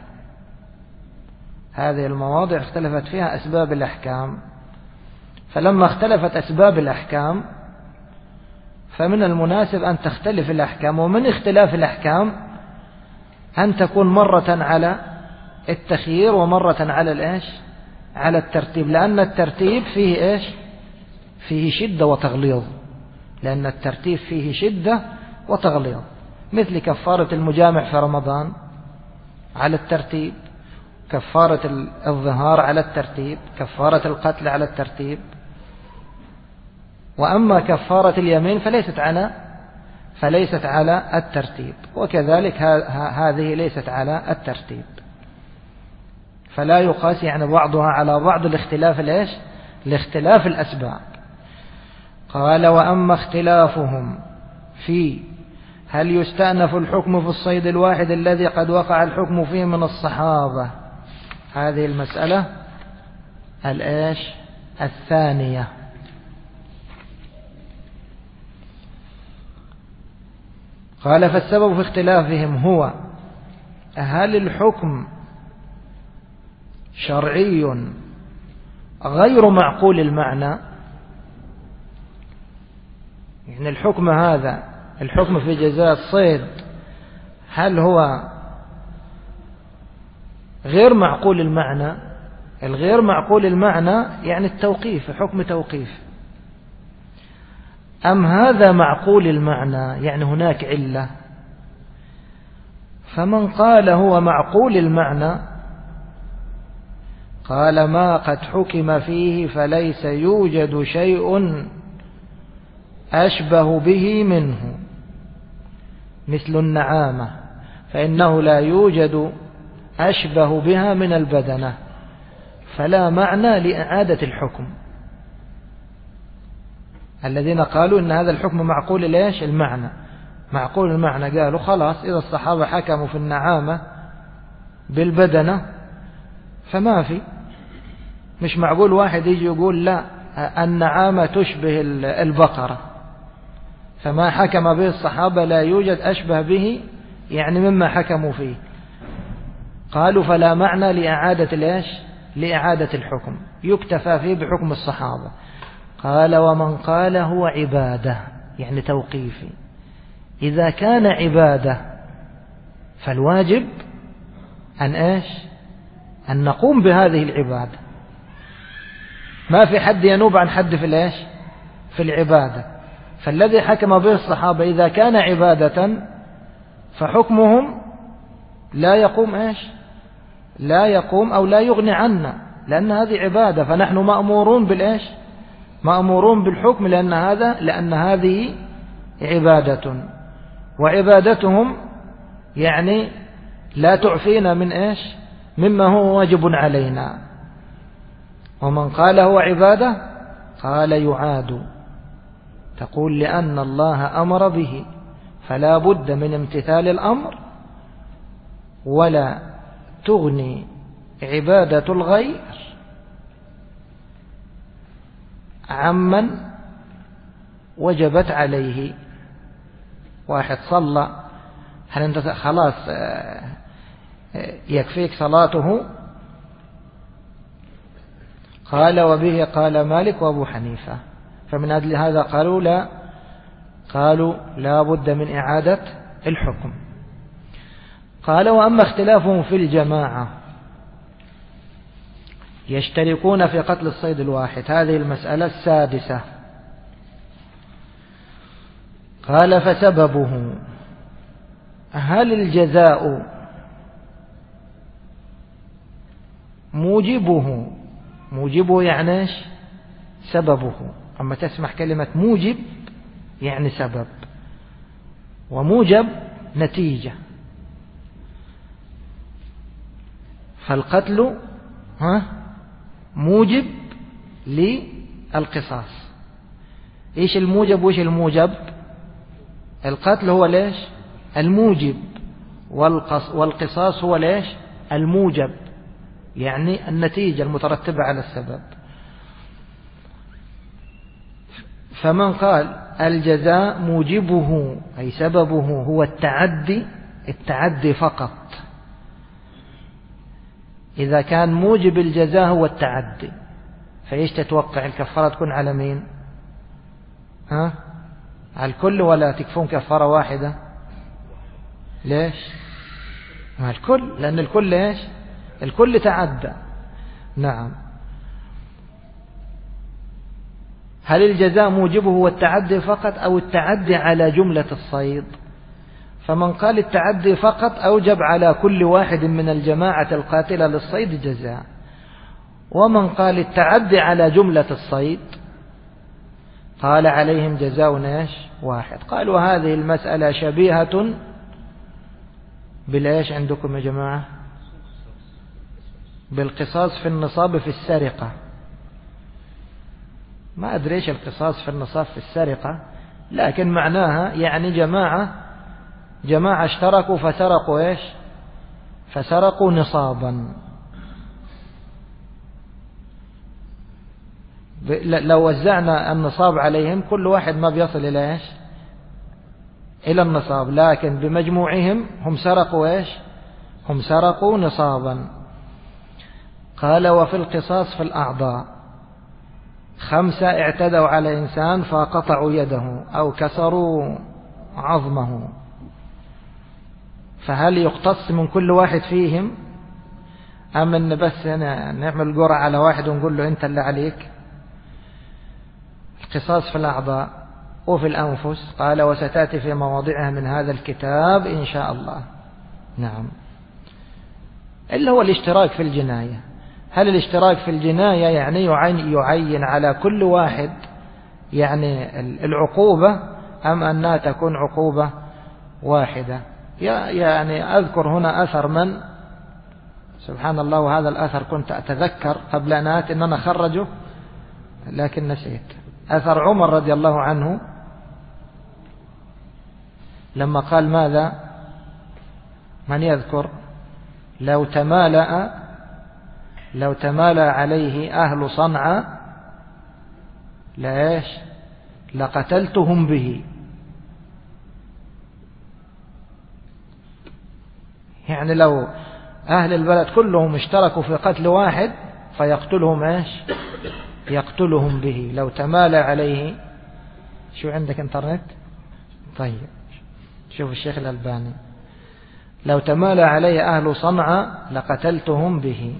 هذه المواضع اختلفت فيها أسباب الأحكام، فلما اختلفت أسباب الأحكام فمن المناسب أن تختلف الأحكام، ومن اختلاف الأحكام أن تكون مرة على التخيير ومرة على الإيش؟ على الترتيب، لأن الترتيب فيه إيش؟ فيه شدة وتغليظ، لأن الترتيب فيه شدة وتغليظ، مثل كفارة المجامع في رمضان على الترتيب، كفارة الظهار على الترتيب، كفارة القتل على الترتيب. وأما كفارة اليمين فليست على الترتيب، وكذلك هذه ليست على الترتيب، فلا يقاس يعني بعضها على بعض الاختلاف الإيش؟ لاختلاف الأسباب. قال وأما اختلافهم في هل يستأنف الحكم في الصيد الواحد الذي قد وقع الحكم فيه من الصحابة، هذه المسألة الإيش؟ 2. قال فالسبب في اختلافهم هو هل الحكم شرعي غير معقول المعنى، يعني الحكم هذا، الحكم في جزاء الصيد، هل هو غير معقول المعنى. الغير معقول المعنى يعني التوقيف، حكم توقيف. أم هذا معقول المعنى يعني هناك علة. فمن قال هو معقول المعنى قال ما قد حكم فيه فليس يوجد شيء أشبه به منه، مثل النعامة فإنه لا يوجد أشبه بها من البدنة، فلا معنى لإعادة الحكم. الذين قالوا إن هذا الحكم معقول ليش المعنى، معقول المعنى، قالوا خلاص إذا الصحابة حكموا في النعامة بالبدنة فما في، مش معقول واحد يجي يقول لا النعامة تشبه البقرة، فما حكم به الصحابة لا يوجد أشبه به يعني مما حكموا فيه. قالوا فلا معنى لإعادة ليش، لإعادة الحكم، يكتفى فيه بحكم الصحابة. قال ومن قال هو عبادة يعني توقيفي، إذا كان عبادة فالواجب أن إيش، أن نقوم بهذه العبادة، ما في حد ينوب عن حد في الإيش، في العبادة. فالذي حكم به الصحابة إذا كان عبادة فحكمهم لا يقوم إيش، لا يقوم أو لا يغني عنا، لأن هذه عبادة، فنحن مأمورون بالإيش، مأمورون بالحكم، لأن هذه عبادة، وعبادتهم يعني لا تعفينا من إيش، مما هو واجب علينا. ومن قال هو عبادة قال يعاد، تقول لأن الله أمر به فلا بد من امتثال الأمر، ولا تغني عبادة الغير عمن وجبت عليه. واحد صلى، هل أنت خلاص يكفيك صلاته؟ قال وبه قال مالك وأبو حنيفة، فمن أجل هذا قالوا لا بد من إعادة الحكم. قال وأما اختلافهم في الجماعة يشتركون في قتل الصيد الواحد، هذه المسألة السادسة. قال فسببه، هل الجزاء موجبه يعني ايش، سببه. أما تسمح كلمة موجب يعني سبب، وموجب نتيجة. فالقتل موجب للقصاص. ايش الموجب وايش الموجب؟ القتل هو ليش الموجب، والقصاص هو ليش الموجب، يعني النتيجة المترتبة على السبب. فمن قال الجزاء موجبه أي سببه هو التعدي فقط، إذا كان موجب الجزاء هو التعدي، فإيش تتوقع الكفارة تكون على مين؟ على الكل ولا تكفون كفارة واحدة؟ ليش؟ ما الكل، لأن الكل إيش، الكل تعدى. نعم. هل الجزاء موجبه هو التعدي فقط أو التعدي على جملة الصيد؟ فمن قال التعدي فقط أوجب على كل واحد من الجماعة القاتلة للصيد جزاء، ومن قال التعدي على جملة الصيد قال عليهم جزاء واحد. قال وهذه المسألة شبيهة بالإيش عندكم يا جماعة؟ بالقصاص في النصاب في السرقة. ما أدري إيش القصاص في النصاب في السرقة، لكن معناها يعني جماعة اشتركوا فسرقوا إيش، فسرقوا نصابا. لو وزعنا النصاب عليهم كل واحد ما بيصل إلى إيش، إلى النصاب، لكن بمجموعهم هم سرقوا إيش، هم سرقوا نصابا. قال وفي القصاص في الأعضاء 5 اعتدوا على إنسان فقطعوا يده أو كسروا عظمه، فهل يقتص من كل واحد فيهم أم أن بس نعمل قرعة على واحد ونقول له أنت اللي عليك؟ القصاص في الأعضاء وفي الأنفس، قال وستأتي في مواضعها من هذا الكتاب إن شاء الله. نعم. إلا هو الاشتراك في الجناية. هل الاشتراك في الجناية يعني يعين على كل واحد يعني العقوبة، أم أنها تكون عقوبة واحدة؟ يعني أذكر هنا أثر من سبحان الله، وهذا الأثر كنت أتذكر قبل أن آتي أن أنا خرجه لكن نسيت. أثر عمر رضي الله عنه لما قال ماذا؟ من يذكر؟ لو تمالأ عليه أهل صنعاء لإيش؟ لقتلتهم به. يعني لو أهل البلد كلهم اشتركوا في قتل واحد فيقتلهم إيش؟ يقتلهم به. لو تمالأ عليه، شو عندك انترنت؟ طيب شوف الشيخ الألباني، لو تمالأ عليه أهل صنعاء لقتلتهم به.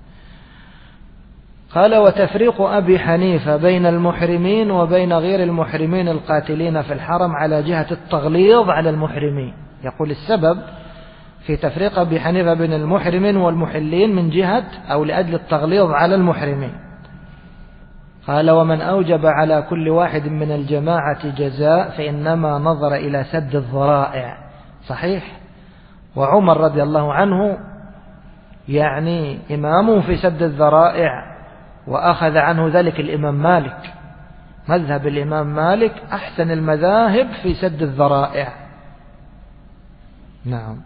قال وتفريق أبي حنيفة بين المحرمين وبين غير المحرمين القاتلين في الحرم على جهة التغليظ على المحرمين. يقول السبب في تفريق أبي حنيفة بين المحرمين والمحلين من جهة أو لأجل التغليظ على المحرمين. قال ومن أوجب على كل واحد من الجماعة جزاء فإنما نظر إلى سد الذرائع. صحيح. وعمر رضي الله عنه يعني إمام في سد الذرائع، وأخذ عنه ذلك الإمام مالك. مذهب الإمام مالك أحسن المذاهب في سد الذرائع. نعم.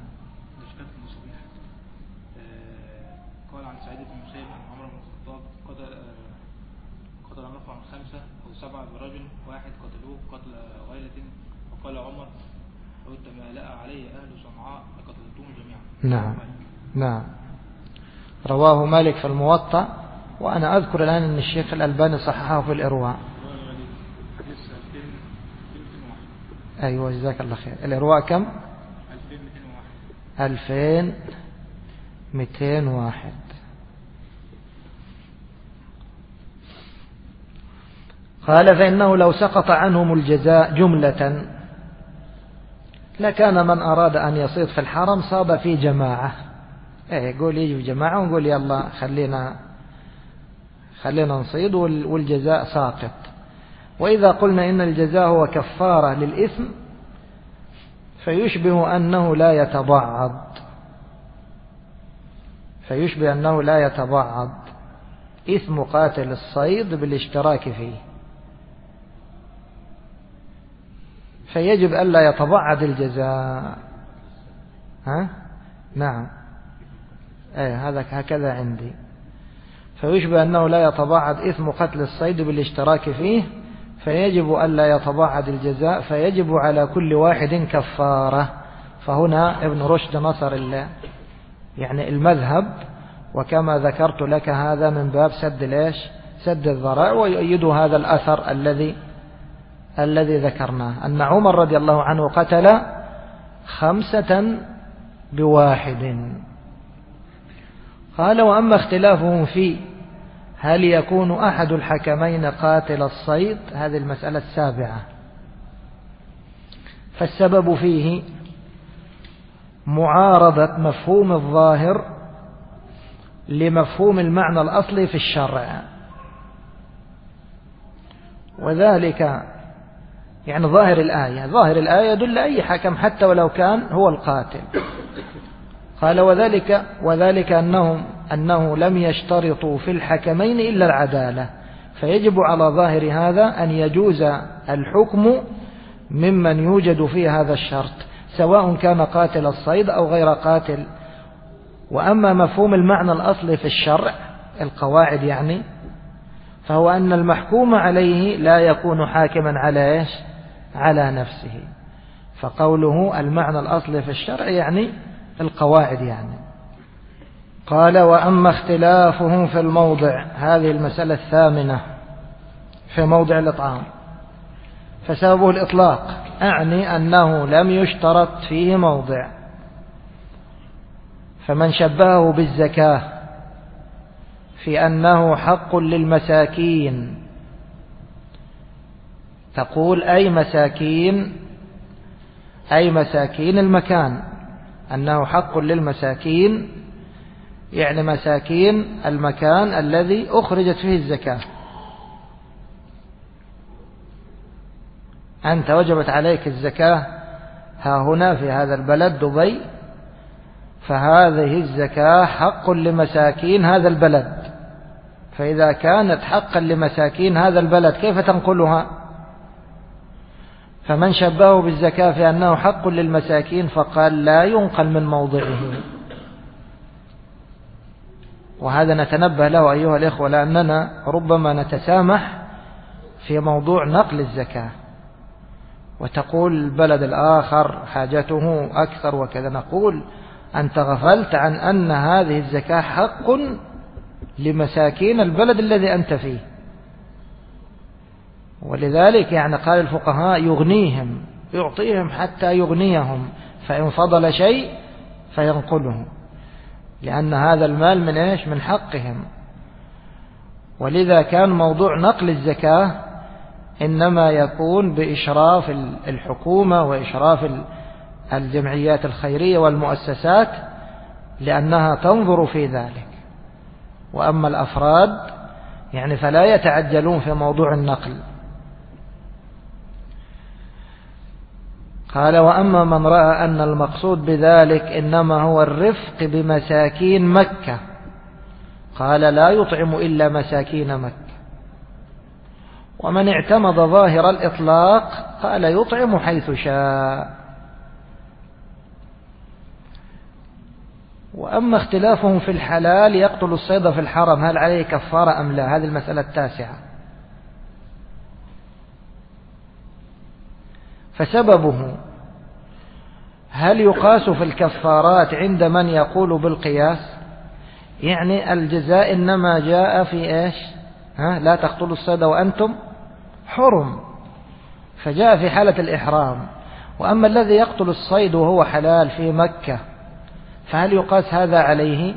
قال عن سعيد بن مسيب أن عمر بن الخطاب قتل نفرا 5 أو 7 برجل واحد قتلوه قتل غيلة، وقال عمر لو تمالأ عليه أهل صنعاء لقتلتهم جميعا. نعم. نعم. رواه مالك في الموطأ، وأنا أذكر الآن أن الشيخ الألباني صححه في الإرواء. أيوة جزاك الله خير. الإرواء كم؟ 2201. قال فإنه لو سقط عنهم الجزاء جملة لكان من أراد أن يصيد في الحرم صاب في جماعة. يقول يجي في جماعة ونقول يلا خلينا نصيد والجزاء ساقط. وإذا قلنا إن الجزاء هو كفارة للإثم فيشبه أنه لا يتبعض إثم قاتل الصيد بالاشتراك فيه، فيجب ألا يتبعض الجزاء. نعم. هذا هكذا عندي. فيشبه أنه لا يتبعض إثم قتل الصيد بالاشتراك فيه، فيجب ألا يتبعض الجزاء، فيجب على كل واحد كفارة. فهنا ابن رشد نصر يعني المذهب، وكما ذكرت لك هذا من باب سد الذرائع، ويؤيد هذا الأثر الذي ذكرناه أن عمر رضي الله عنه قتل 5 بواحد. قال وأما اختلافهم في هل يكون أحد الحكمين قاتل الصيد، هذه المسألة السابعة، فالسبب فيه معارضة مفهوم الظاهر لمفهوم المعنى الأصلي في الشرع، وذلك يعني ظاهر الآية يدل أي حكم حتى ولو كان هو القاتل. قال وذلك أنه لم يشترطوا في الحكمين إلا العدالة، فيجب على ظاهر هذا أن يجوز الحكم ممن يوجد فيه هذا الشرط، سواء كان قاتل الصيد أو غير قاتل. وأما مفهوم المعنى الأصلي في الشرع القواعد يعني، فهو أن المحكوم عليه لا يكون حاكما على نفسه. فقوله المعنى الأصلي في الشرع يعني القواعد يعني. قال وأما اختلافهم في الموضع، هذه المسألة الثامنة في موضع الإطعام، فسببه الإطلاق، أعني أنه لم يشترط فيه موضع. فمن شبهه بالزكاة في أنه حق للمساكين، تقول أي مساكين المكان، أنه حق للمساكين يعني مساكين المكان الذي أخرجت فيه الزكاة. أنت وجبت عليك الزكاة ها هنا في هذا البلد دبي، فهذه الزكاة حق لمساكين هذا البلد، فإذا كانت حقا لمساكين هذا البلد كيف تنقلها؟ فمن شبهه بالزكاة في أنه حق للمساكين فقال لا ينقل من موضعه. وهذا نتنبه له أيها الإخوة، لأننا ربما نتسامح في موضوع نقل الزكاة، وتقول البلد الآخر حاجته أكثر وكذا، نقول أنت غفلت عن أن هذه الزكاة حق لمساكين البلد الذي أنت فيه. ولذلك يعني قال الفقهاء يغنيهم، يعطيهم حتى يغنيهم، فإن فضل شيء فينقله، لأن هذا المال من إيش؟ من حقهم. ولذا كان موضوع نقل الزكاة إنما يكون بإشراف الحكومة وإشراف الجمعيات الخيرية والمؤسسات، لأنها تنظر في ذلك. وأما الأفراد يعني فلا يتعجلون في موضوع النقل. قال وأما من رأى أن المقصود بذلك إنما هو الرفق بمساكين مكة، قال لا يطعم إلا مساكين مكة. ومن اعتمد ظاهر الإطلاق قال يطعم حيث شاء. وأما اختلافهم في الحلال يقتل الصيد في الحرم هل عليه كفارة أم لا، هذه المسألة التاسعة. فسببه هل يقاس في الكفارات عند من يقول بالقياس؟ يعني الجزاء إنما جاء في إيش؟ لا تقتلوا الصيد وأنتم حرم، فجاء في حالة الإحرام. وأما الذي يقتل الصيد وهو حلال في مكة فهل يقاس هذا عليه؟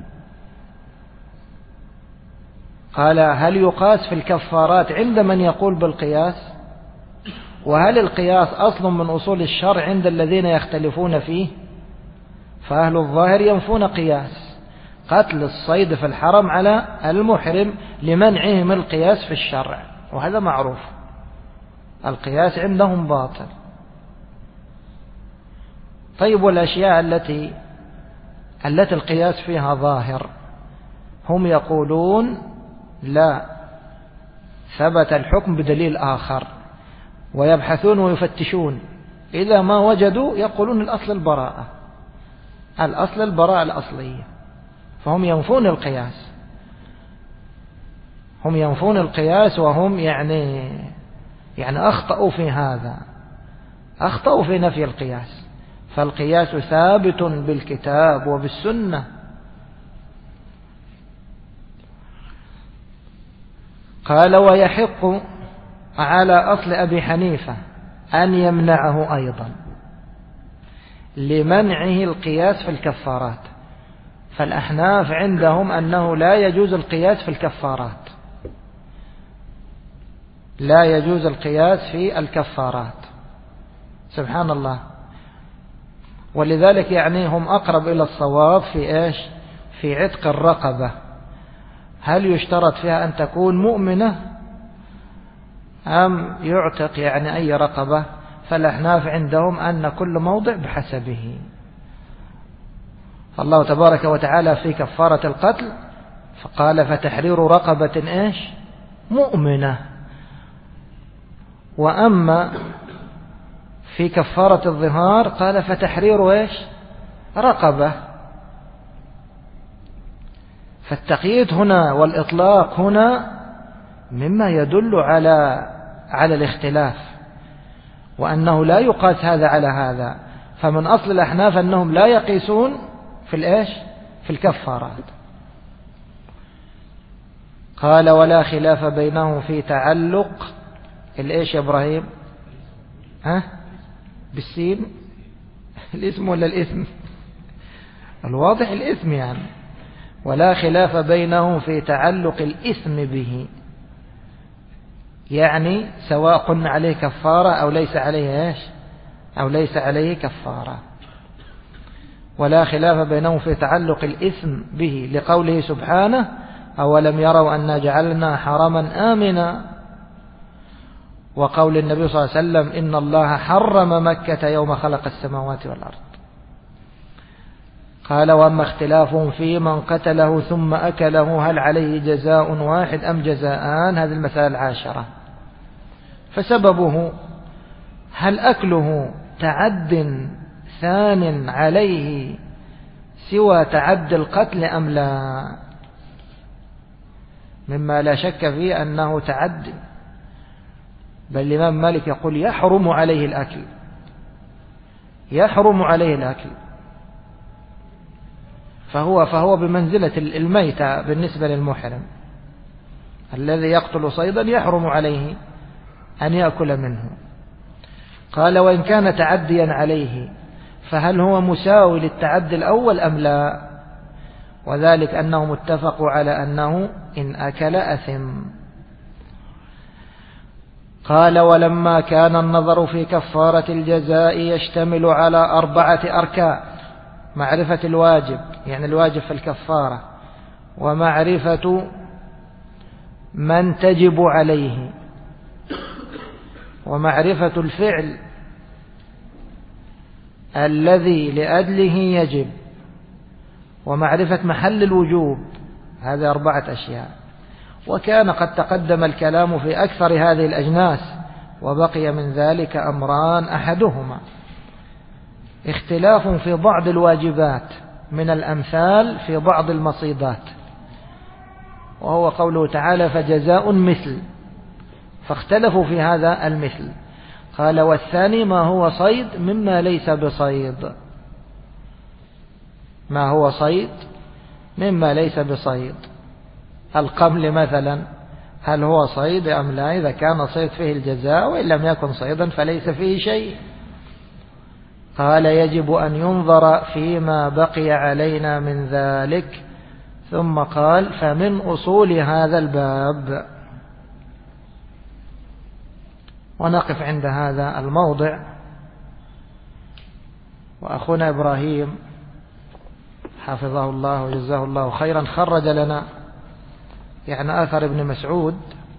قال هل يقاس في الكفارات عند من يقول بالقياس؟ وهل القياس أصل من أصول الشرع عند الذين يختلفون فيه؟ فأهل الظاهر ينفون قياس قتل الصيد في الحرم على المحرم لمنعهم القياس في الشرع، وهذا معروف، القياس عندهم باطل. طيب والأشياء التي القياس فيها ظاهر، هم يقولون لا، ثبت الحكم بدليل آخر، ويبحثون ويفتشون، إذا ما وجدوا يقولون الأصل البراءة، الأصل البراءة الأصلية. فهم ينفون القياس، هم ينفون القياس، وهم يعني أخطأوا في هذا، أخطأوا في نفي القياس. فالقياس ثابت بالكتاب وبالسنة. قال ويحق على أصل أبي حنيفة أن يمنعه أيضا لمنعه القياس في الكفارات. فالأحناف عندهم أنه لا يجوز القياس في الكفارات، لا يجوز القياس في الكفارات، سبحان الله. ولذلك يعني هم أقرب إلى الصواب في إيش؟ في عتق الرقبة، هل يشترط فيها أن تكون مؤمنة أم يعتق يعني أي رقبة؟ فالأحناف عندهم أن كل موضع بحسبه. فالله تبارك وتعالى في كفارة القتل فقال فتحرير رقبة إيش؟ مؤمنة. وأما في كفارة الظهار قال فتحرير إيش؟ رقبة. فالتقييد هنا والإطلاق هنا مما يدل على الاختلاف، وأنه لا يقاس هذا على هذا. فمن أصل الأحناف أنهم لا يقيسون في الإيش؟ في الكفارات. قال ولا خلاف بينهم في تعلق الإيش يا إبراهيم؟ بالسين الاسم ولا الاسم؟ الواضح الاسم يعني. ولا خلاف بينهم في تعلق الإثم به، يعني سواء قلنا عليه كفارة أو ليس عليه إيش، أو ليس عليه كفارة. ولا خلاف بينهم في تعلق الإثم به لقوله سبحانه أولم يروا أن جعلنا حرما آمنا، وقول النبي صلى الله عليه وسلم إن الله حرم مكة يوم خلق السماوات والأرض. قال وأما اختلافهم في من قتله ثم أكله هل عليه جزاء واحد أم جزاءان، هذه المسألة 10. فسببه هل أكله تعد ثان عليه سوى تعد القتل أم لا، مما لا شك فيه أنه تعد، بل الإمام مالك يقول يحرم عليه الأكل، يحرم عليه الأكل، فهو بمنزلة الميتة بالنسبة للمحرم الذي يقتل صيدا يحرم عليه أن يأكل منه. قال وإن كان تعديا عليه فهل هو مساوي للتعدي الأول أم لا، وذلك أنهم اتفقوا على أنه إن أكل أثم. قال ولما كان النظر في كفارة الجزاء يشتمل على 4 أركان: معرفة الواجب، يعني الواجب في الكفارة، ومعرفة من تجب عليه، ومعرفة الفعل الذي لأجله يجب، ومعرفة محل الوجوب. هذه 4 أشياء. وكان قد تقدم الكلام في أكثر هذه الأجناس، وبقي من ذلك أمران: أحدهما اختلاف في بعض الواجبات من الأمثال في بعض المصيدات، وهو قوله تعالى فجزاء مثل، فاختلفوا في هذا المثل. قال والثاني ما هو صيد مما ليس بصيد، ما هو صيد مما ليس بصيد. القمل مثلا هل هو صيد أم لا؟ إذا كان صيد فيه الجزاء، وإن لم يكن صيدا فليس فيه شيء. قال يجب أن ينظر فيما بقي علينا من ذلك، ثم قال فمن أصول هذا الباب. ونقف عند هذا الموضع. وأخونا إبراهيم حفظه الله وجزاه الله خيرا خرج لنا يعني آثر ابن مسعود.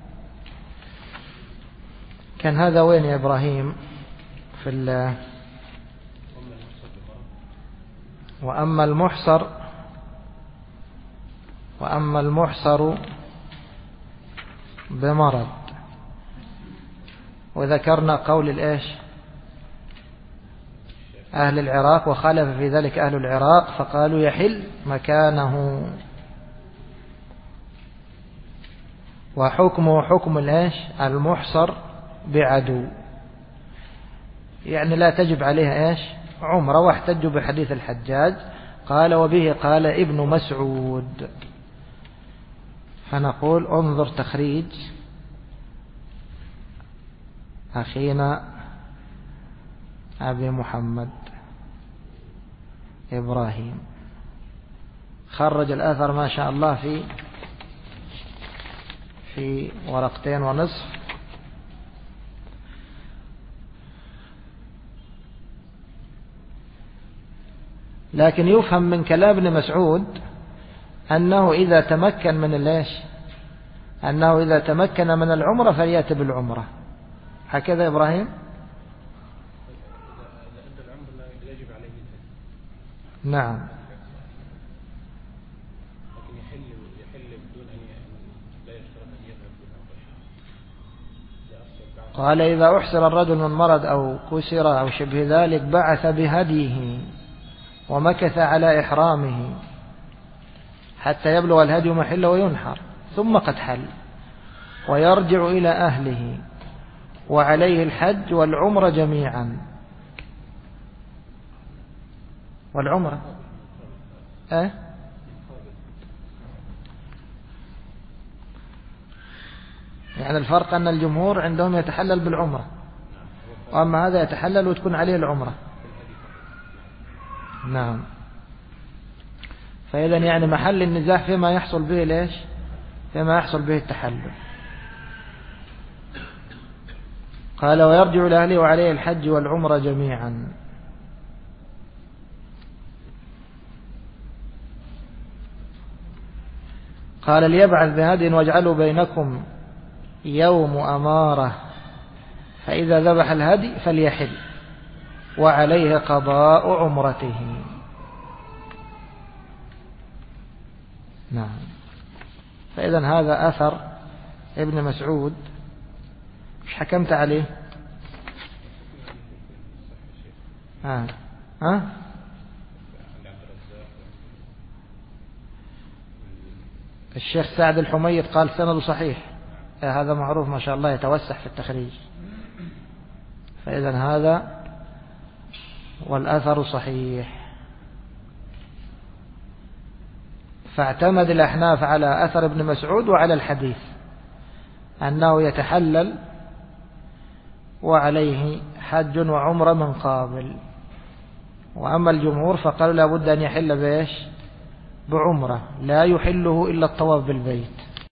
كان هذا وين يا إبراهيم؟ في وأما المحصر بمرض. وذكرنا قول الإيش أهل العراق، وخالف في ذلك أهل العراق فقالوا يحل مكانه، وحكمه حكم الإيش المحصر بعدو، يعني لا تجب عليها إيش عمره. واحتجوا بحديث الحجاج. قال وبه قال ابن مسعود. فنقول انظر تخريج أخينا أبي محمد إبراهيم، خرج الأثر ما شاء الله في 2.5 ورقة. لكن يفهم من كلام ابن مسعود أنه إذا تمكن من العمرة فليأتي بالعمرة. هكذا إبراهيم؟ نعم. قال إذا أحسر الرجل من مرض أو كسر أو شبه ذلك بعث بهديه ومكث على إحرامه حتى يبلغ الهدي محله وينحر، ثم قد حل ويرجع إلى أهله، وعليه الحج والعمرة جميعا. والعمرة يعني الفرق أن الجمهور عندهم يتحلل بالعمرة، وأما هذا يتحلل وتكون عليه العمرة. نعم. فإذا يعني محل النزاع فيما يحصل به ليش؟ فيما يحصل به التحلل. قال ويرجع لأهله وعليه الحج والعمرة جميعا. قال ليبعث بهدي واجعلوا بينكم يوم أمارة، فإذا ذبح الهدي فليحل وعليه قضاء عمرته. نعم. فإذا هذا أثر ابن مسعود، مش حكمت عليه؟ الشيخ سعد الحميد قال سنده صحيح، هذا معروف ما شاء الله، يتوسع في التخريج. فإذا هذا والأثر صحيح. فاعتمد الأحناف على أثر ابن مسعود وعلى الحديث أنه يتحلل وعليه حج وعمرة من قابل. وأما الجمهور فقالوا لابد أن يحل بإيش؟ بعمرة، لا يحله إلا الطواف بالبيت.